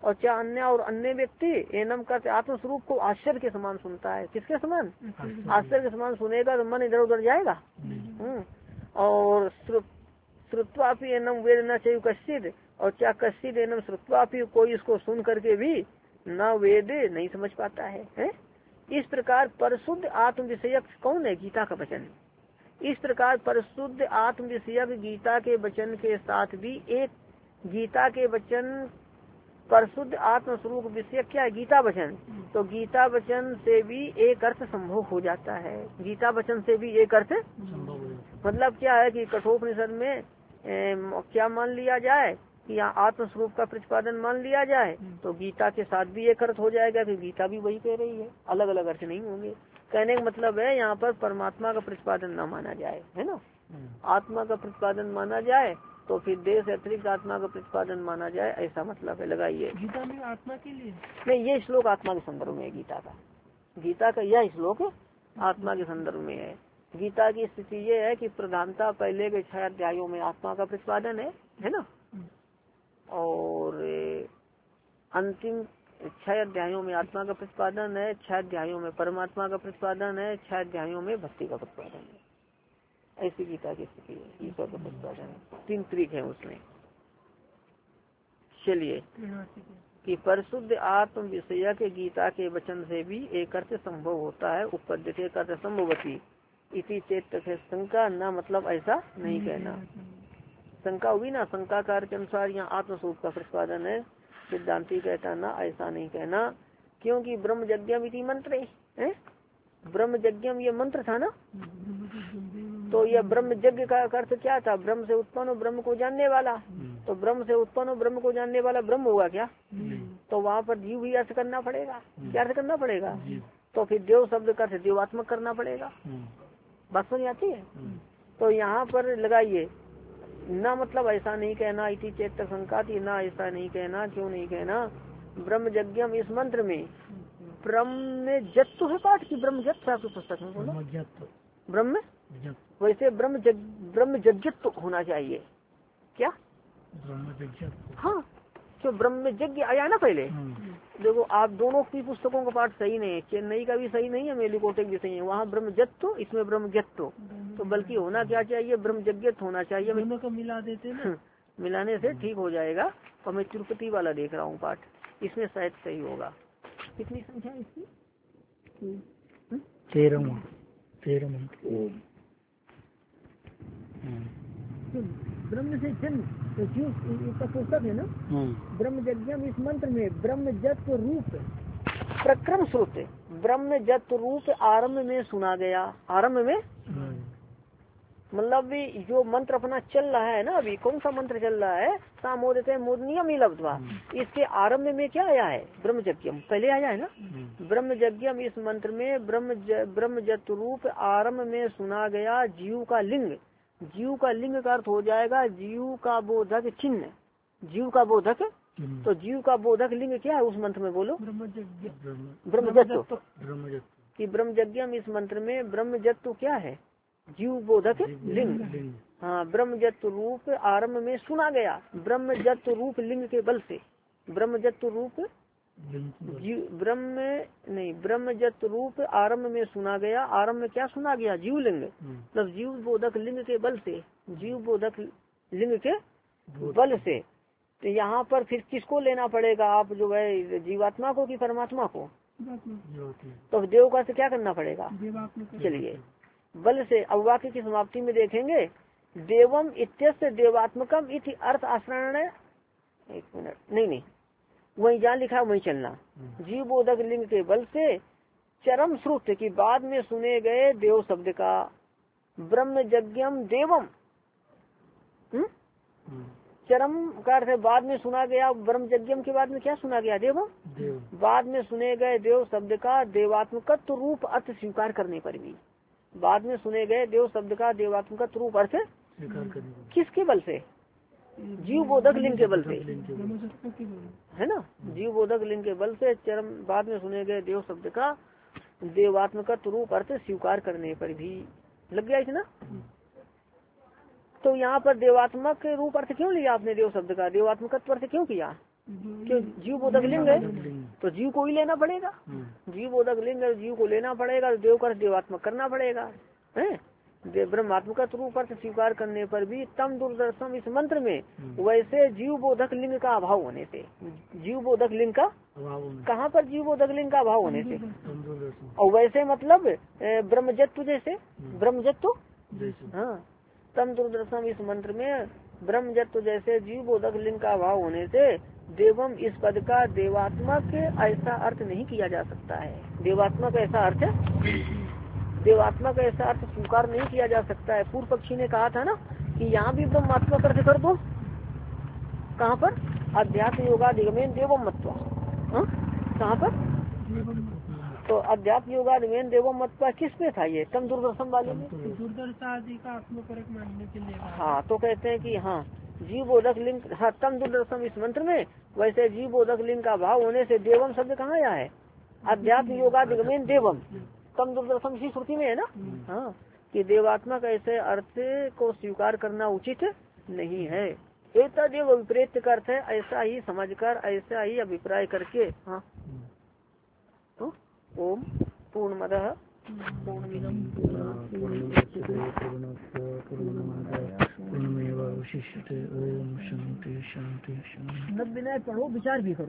और क्या अन्य और अन्य व्यक्ति एनम करते आत्मस्वरूप को आश्चर्य के समान सुनता है। किसके समान? आश्चर्य के समान सुनेगा तो मन इधर उधर जाएगा। हम्म और श्रुत्वापि एनम वेद न चाहिए कश्चित, और क्या कश्चित एनम श्रुत्वापि कोई इसको सुन करके भी न वेद नहीं समझ पाता है, है? इस प्रकार परशुद्ध आत्म विषयक कौन है? गीता का वचन। इस प्रकार परशुद्ध आत्म विषयक गीता के वचन के साथ भी एक गीता के वचन परशुद्ध आत्म स्वरूप विषयक क्या है? गीता वचन। तो गीता वचन से भी एक अर्थ संभव हो जाता है। गीता वचन से भी एक अर्थ मतलब क्या है कि कठोपनिषद में ए, क्या मान लिया जाए कि यहाँ आत्म स्वरूप का प्रतिपादन मान लिया जाए, तो गीता के साथ भी एक अर्थ हो जाएगा कि गीता भी वही कह रही है, अलग अलग अर्थ नहीं होंगे। कहने का मतलब है यहाँ पर परमात्मा का प्रतिपादन न माना जाए, है ना, आत्मा का प्रतिपादन माना जाए, तो फिर देह से अतिरिक्त आत्मा का प्रतिपादन माना जाए, ऐसा मतलब है। लगाइए गीता में आत्मा के लिए नहीं, ये श्लोक आत्मा के संदर्भ में है गीता का। गीता का यह श्लोक आत्मा के संदर्भ में है। गीता की स्थिति ये है कि प्रधानता पहले के छह अध्यायों में आत्मा का प्रतिपादन है, है ना, और अंतिम छह अध्यायों में आत्मा का प्रतिपादन है, छह अध्यायों में परमात्मा का प्रतिपादन है, छह अध्यायों में भक्ति का प्रतिपादन है। ऐसी गीता की स्थिति है। ईश्वर का प्रतिपादन तीन तरीके हैं उसमें। चलिए कि परिशुद्ध आत्म विषय के गीता के वचन से भी एक अर्थ संभव होता है। उपपद्यते का संभवती इसी चेत शंका न मतलब ऐसा नहीं कहना। शंका हुई ना, शंकाकार के अनुसार यहाँ आत्मस्वरूप का प्रतिपादन है, सिद्धांति कहता ना ऐसा नहीं कहना, क्योंकि ब्रह्म यज्ञम इति मंत्र है। ब्रह्म यज्ञम ये मंत्र था ना, तो यह ब्रह्म यज्ञ का अर्थ क्या था? ब्रह्म से उत्पन्न हो ब्रह्म को जानने वाला। तो ब्रह्म से उत्पन्न हो ब्रह्म को जानने वाला ब्रह्म होगा क्या? तो वहाँ पर जीव भी अर्थ करना पड़ेगा। क्या अर्थ करना पड़ेगा? तो फिर देव शब्द का अर्थ देवात्मक करना पड़ेगा। बात समझ आती है? तो यहाँ पर लगाइए ना मतलब ऐसा नहीं कहना, इति चेत शंका थी ना, ऐसा नहीं कहना। क्यों नहीं कहना? ब्रह्म यज्ञम इस मंत्र में ब्रह्म जत्तु है पाठ की, ब्रह्म जत्त आपके पुस्तक में बोलो ब्रह्म, वैसे ब्रह्म जग ब्रह्म यज्ञत्व होना चाहिए। क्या हाँ, तो ब्रह्म यज्ञ आया ना पहले। देखो आप दोनों की पुस्तकों का पाठ सही नहीं है, चेन्नई का भी सही नहीं है, मेलिकोटे भी सही है। वहाँ ब्रह्म जत्व, इसमें ब्रह्म जत्व, तो बल्कि होना क्या चाहिए? ब्रह्म यज्ञत्व होना चाहिए। दोनों को मिला देते ना, मिलाने से ठीक हो जाएगा। और मैं तिरुपति वाला देख रहा हूँ पाठ, इसमें शायद सही होगा। कितनी संख्या है इसकी? तेरह तेरह ब्रह्म से जन्म, तो क्यों इसका पुस्तक है ना ब्रह्म यज्ञम इस मंत्र में ब्रह्म जत्व रूप प्रक्रम श्रुत ब्रह्म जत्व रूप आरंभ में सुना गया। आरंभ में मतलब भी जो मंत्र अपना चल रहा है ना, अभी कौन सा मंत्र चल रहा है? सामोदते मोदनियम ही लब्ध्वा, इसके आरंभ में क्या आया है? ब्रह्म यज्ञम पहले आया है ना। ब्रह्म यज्ञम इस मंत्र में ब्रह्म ब्रह्म जत्व रूप आरंभ में सुना गया। जीव का लिंग, जीव का लिंग का अर्थ हो जाएगा जीव का बोधक चिन्ह, जीव का बोधक। तो जीव का बोधक लिंग क्या है उस मंत्र में? बोलो ब्रह्म जत्व। कि ब्रह्म यज्ञम इस मंत्र में ब्रह्म जत्व क्या है? जीव बोधक लिंग। हाँ, ब्रह्म जत्व रूप आरंभ में सुना गया। ब्रह्म जत्व रूप लिंग के बल से, ब्रह्म जत्व रूप जीव ब्रह्म नहीं ब्रह्म जत्व रूप आरंभ में सुना गया। आरंभ में क्या सुना गया? जीव लिंग, मतलब जीव बोधक लिंग के बल से, जीव बोधक लिंग के बल से। तो यहाँ पर फिर किसको लेना पड़ेगा? आप जो है जीवात्मा को कि परमात्मा को? तो देव का से क्या करना पड़ेगा? चलिए बल से। अब वाक्य की समाप्ति में देखेंगे देवम इत्यस्य देवात्मकम इति अर्थ आश्रण। एक मिनट, नहीं नहीं वही जहाँ लिखा वही चलना। जीव बोधक लिंग के बल से चरम श्रुत की बाद में सुने गए देव शब्द का ब्रह्म यज्ञम देवम, चरम का अर्थ बाद में सुना गया। ब्रह्म यज्ञम के बाद में क्या सुना गया? देवम। बाद में सुने गए देव शब्द का देवात्मकत्व रूप अर्थ स्वीकार करने पर भी, बाद में सुने गए देव शब्द का देवात्मक रूप अर्थ किसके बल से? जीव बोधक लिंग के बल से, है ना। जीव बोधक लिंग के बल से चरम बाद में सुने गए देव शब्द का देवात्मक रूप अर्थ स्वीकार करने पर भी। लग गया इतना? तो यहाँ पर देवात्मक रूप अर्थ क्यों लिया आपने? देव शब्द का देवात्मक अर्थ क्यों किया? क्यों? जीव बोधक लिंग है तो जीव को ही लेना पड़ेगा। जीव बोधक लिंग है, जीव को लेना पड़ेगा, तो देव कर देवात्मक करना पड़ेगा है। ब्रह्मात्मक रूप अर्थ स्वीकार करने पर भी तम दूरदर्शन इस मंत्र में वैसे जीव बोधक लिंग का अभाव होने से, जीव बोधक लिंग का कहाँ पर जीव बोधक लिंग का अभाव होने से, और वैसे मतलब ब्रह्मजत्व जैसे, ब्रह्मजत्व हाँ, तम दूरदर्शन इस मंत्र में ब्रह्मजत्व जैसे जीव बोधक लिंग का अभाव होने से देवम इस पद का देवात्मक ऐसा अर्थ नहीं किया जा सकता है। देवात्मक ऐसा अर्थ देवात्मक ऐसा अर्थ स्वीकार नहीं किया जा सकता है। पूर्व पक्षी ने कहा था ना कि यहाँ भी ब्रह्मात्मक अर्थ कर दो, कहाँ पर? अध्यात्म योगादिगमेन देवम मत्वा, कहाँ पर? तो अध्यात्म योगादिगमेन देवम मत्वा किस पे था ये? तम दूरदर्शन वाले में, दूरदर्शन आदि का आत्मपरक मानने के लिए। हाँ, तो कहते हैं कि हाँ जीव बोधक लिंग, हाँ तम दूरदर्शन इस मंत्र में वैसे जीव बोधक लिंग का भाव होने से देवम शब्द कहाँ आया है? अध्यात्म योगादिगमेन देवम, तम दूरदर्शन इसी श्रुति में है ना। हाँ, कि देवात्मक ऐसे अर्थ को स्वीकार करना उचित नहीं है। ऐसा देव विपरीत का अर्थ है ऐसा ही समझकर, ऐसा ही अभिप्राय करके। हाँ, तो ओम पूर्णमदः पूर्णमिदं पूर्णमेवावशिष्यते। ओम शांति शांति शांति। नब्बे पढ़ो, विचार भी करो।